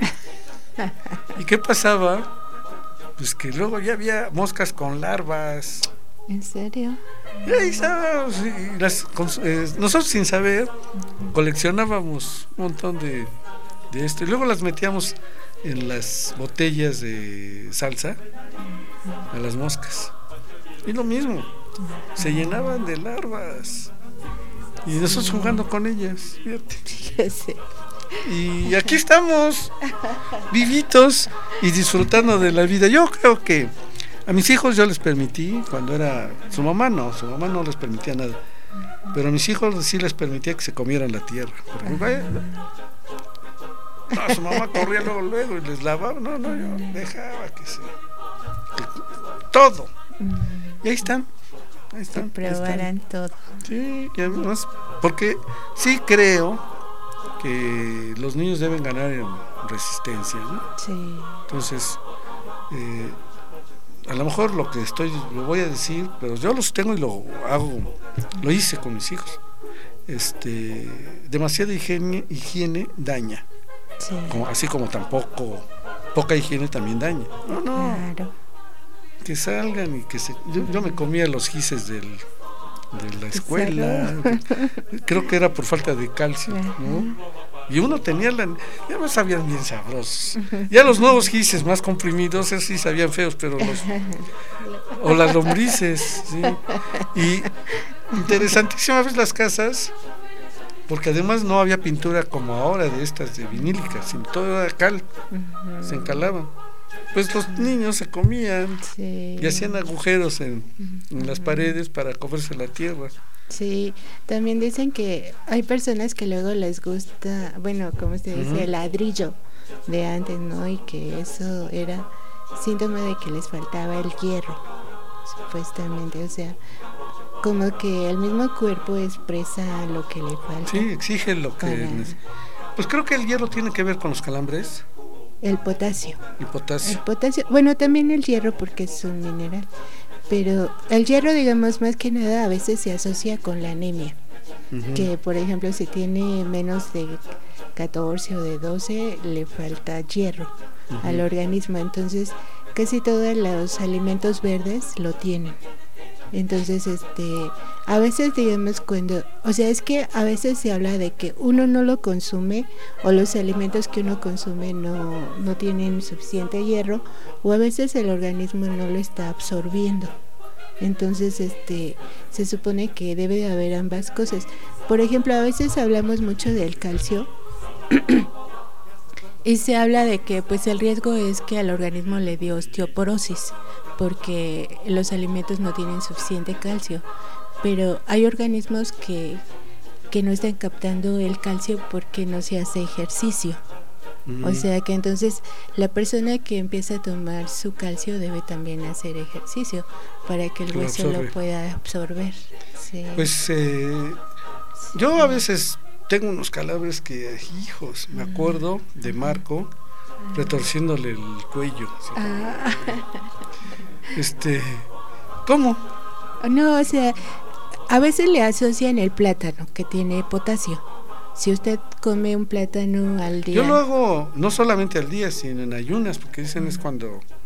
¿Y qué pasaba? Pues que luego ya había moscas con larvas. ¿En serio? Y ahí estábamos, y las, eh, nosotros sin saber coleccionábamos un montón de, de esto, y luego las metíamos en las botellas de salsa a las moscas. Y lo mismo, se llenaban de larvas. Y nosotros jugando con ellas, fíjate. Y aquí estamos, vivitos y disfrutando de la vida. Yo creo que a mis hijos yo les permití, cuando era... Su mamá no, su mamá no les permitía nada. Pero a mis hijos sí les permitía que se comieran la tierra. Porque, vaya, no, su mamá corría luego, luego y les lavaba. No, no, yo dejaba que se... Que, todo. Y ahí están. Ahí están. Que probarán todo. Sí, y además, porque sí creo que los niños deben ganar en resistencia, ¿no? Sí. Entonces, eh, a lo mejor lo que estoy, lo voy a decir, pero yo los tengo y lo hago, lo hice con mis hijos. Este, demasiada higiene, higiene daña. Sí. Como, así como tampoco, poca higiene también daña. No, no. Claro. Que salgan y que se... Yo, yo me comía los gises del, de la escuela. Creo que era por falta de calcio, ¿no? Y uno tenía la... Ya no sabían bien sabrosos. Ya los nuevos gises más comprimidos, esos sí sabían feos, pero los... O las lombrices, ¿sí? Y interesantísimas veces las casas, porque además no había pintura como ahora de estas de vinílicas, sino todo era cal, se encalaban. Pues los niños se comían, sí, y hacían agujeros en, en las paredes para comerse la tierra. Sí, también dicen que hay personas que luego les gusta, bueno, como se dice, uh-huh, el ladrillo de antes, ¿no? Y que eso era síntoma de que les faltaba el hierro, supuestamente, o sea, como que el mismo cuerpo expresa lo que le falta. Sí, exige lo que... Para... Pues creo que el hierro tiene que ver con los calambres. El potasio. El potasio. El potasio. Bueno, también el hierro porque es un mineral. Pero el hierro, digamos, más que nada a veces se asocia con la anemia. Uh-huh. Que, por ejemplo, si tiene menos de catorce o de doce, le falta hierro, uh-huh, al organismo. Entonces, casi todos los alimentos verdes lo tienen. Entonces, este, a veces digamos cuando, o sea, es que a veces se habla de que uno no lo consume o los alimentos que uno consume no, no tienen suficiente hierro, o a veces el organismo no lo está absorbiendo. Entonces, este, se supone que debe de haber ambas cosas. Por ejemplo, a veces hablamos mucho del calcio y se habla de que pues el riesgo es que al organismo le dé osteoporosis, porque los alimentos no tienen suficiente calcio, pero hay organismos que, que no están captando el calcio porque no se hace ejercicio. Mm. O sea que entonces la persona que empieza a tomar su calcio debe también hacer ejercicio para que el hueso lo, lo pueda absorber. Sí. Pues eh, yo a veces tengo unos calambres que, hijos, me acuerdo de Marco retorciéndole el cuello. Ah. Este, ¿cómo? No, o sea, a veces le asocian el plátano que tiene potasio. Si usted come un plátano al día. Yo lo hago no solamente al día, sino en ayunas, porque dicen es cuando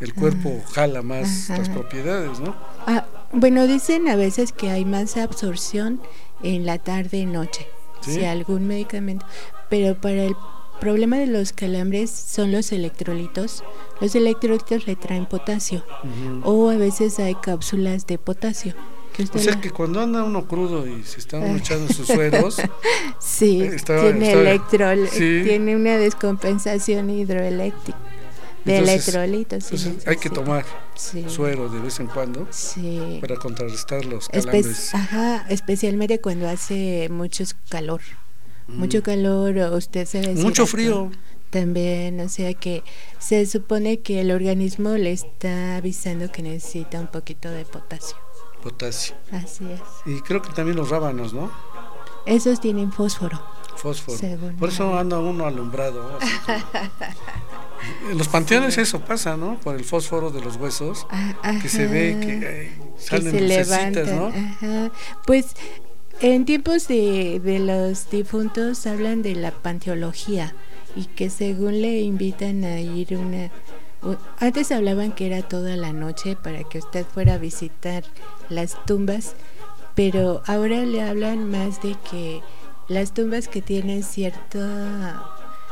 el cuerpo Ah, jala más ajá. las propiedades, ¿no? Ah, bueno, dicen a veces que hay más absorción en la tarde y noche, ¿Sí? si algún medicamento, pero para el problema de los calambres son los electrolitos. Los electrolitos le traen potasio, Ujú. o a veces hay cápsulas de potasio. Que O usted sea la- que cuando anda uno crudo y se está uno echando sus sueros, Sí, eh, está- tiene está- electrol, sí. tiene una descompensación hidroeléctrica de Entonces- electrolitos. sí entonces hay que necesita. tomar Sí. suero de vez en cuando Sí. para contrarrestar los Espe- calambres. Ajá, especialmente cuando hace mucho calor. Mm. Mucho calor, o usted se deshidrata. Mucho frío. También, o sea que se supone que el organismo le está avisando que necesita un poquito de potasio. Potasio. Así es. Y creo que también los rábanos, ¿no? Esos tienen fósforo. Fósforo. Según Por eso anda uno alumbrado. así como- En los panteones eso pasa, ¿no? Por el fósforo de los huesos, Ah, que se ve que ajá, eh, que salen se lucecitas, levantan. ¿no? Ajá. Pues en tiempos de, de los difuntos hablan de la panteología y que según le invitan a ir una... u- Antes hablaban que era toda la noche para que usted fuera a visitar las tumbas, pero ahora le hablan más de que las tumbas que tienen cierta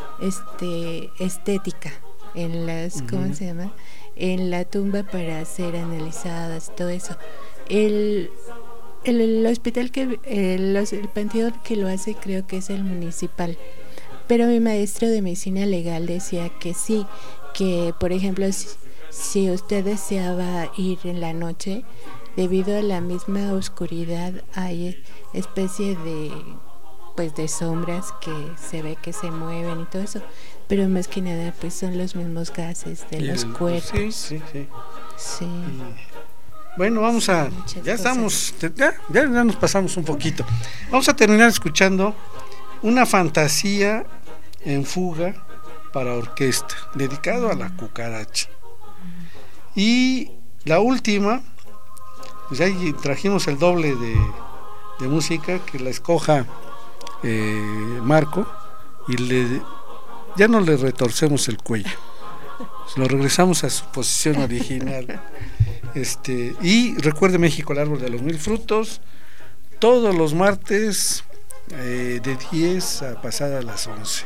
este estética en las, ¿cómo Ujú. se llama? En la tumba para ser analizadas, todo eso. El, el, el hospital que, el, los- el panteón que lo hace creo que es el municipal. Pero mi maestro de medicina legal decía que sí, que por ejemplo si, si usted deseaba ir en la noche, debido a la misma oscuridad hay especie de pues de sombras que se ve que se mueven y todo eso, pero más que nada pues son los mismos gases de Y los el- cuerpos. Sí, sí, sí. Sí. Bueno, vamos a... Muchas Ya cosas. estamos, te- ya, ya ya nos pasamos un poquito. Vamos a terminar escuchando una fantasía en fuga para orquesta, dedicado a la cucaracha. Y la última, pues ahí trajimos el doble de, de música, que la escoja eh, Marco, y le ya no le retorcemos el cuello, lo regresamos a su posición original. Este, y recuerde México, el árbol de los mil frutos, todos los martes eh, de diez a pasadas las once.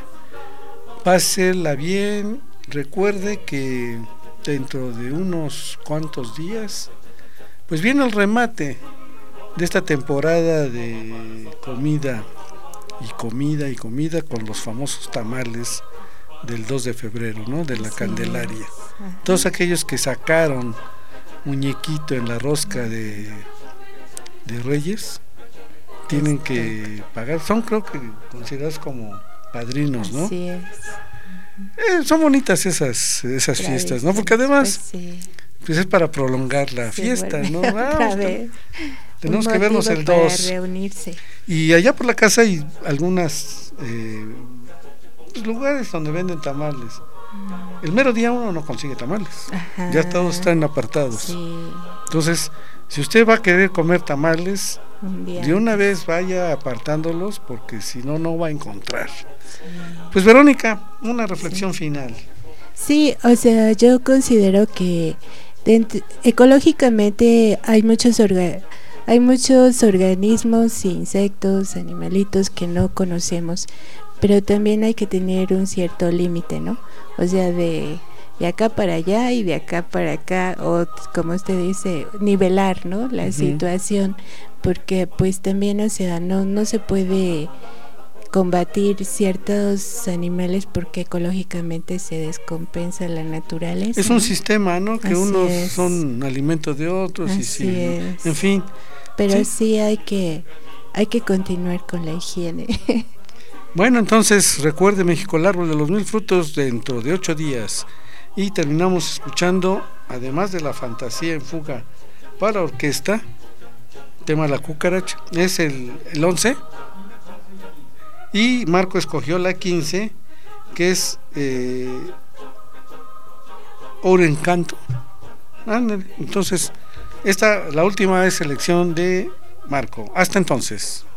Pásela bien, recuerde que dentro de unos cuantos días pues viene el remate de esta temporada de comida y comida y comida con los famosos tamales del dos de febrero, ¿no? De la Sí. Candelaria. Ajá. Todos aquellos que sacaron muñequito en la rosca de, de Reyes tienen que pagar, son creo que considerados como padrinos, ¿no? Así es. Eh, son bonitas esas esas fiestas, ¿no? Porque además Pues sí. pues es para prolongar la Se fiesta, ¿no? vuelve Ah, otra pues, vez. tenemos Un que vernos motivo el para dos. reunirse. Y allá por la casa hay algunas eh, pues, lugares donde venden tamales. El mero día uno no consigue tamales. Ajá. Ya todos están apartados. Sí. Entonces, si usted va a querer comer tamales, Un día de una antes. vez vaya apartándolos, porque si no, no va a encontrar. Pues Verónica, una reflexión final. Sí, o sea, yo considero que dent- ecológicamente hay muchos orga- hay muchos organismos, insectos, animalitos que no conocemos, pero también hay que tener un cierto límite, ¿no? O sea, de, de acá para allá y de acá para acá, o como usted dice, nivelar, ¿no? La Ujú. situación, porque pues también, o sea, no, no se puede combatir ciertos animales porque ecológicamente se descompensa la naturaleza. Es un ¿no? sistema, ¿no? Que Así unos es. son alimentos de otros y Así sí, es. en fin. Pero sí. sí, hay que hay que continuar con la higiene. Bueno, entonces recuerde México, el árbol de los mil frutos dentro de ocho días. Y terminamos escuchando, además de la fantasía en fuga para orquesta, tema La Cucaracha, es el, el once. Y Marco escogió la quince, que es eh, Oro Encanto. Ándale. Entonces, esta, la última es selección de Marco. Hasta entonces.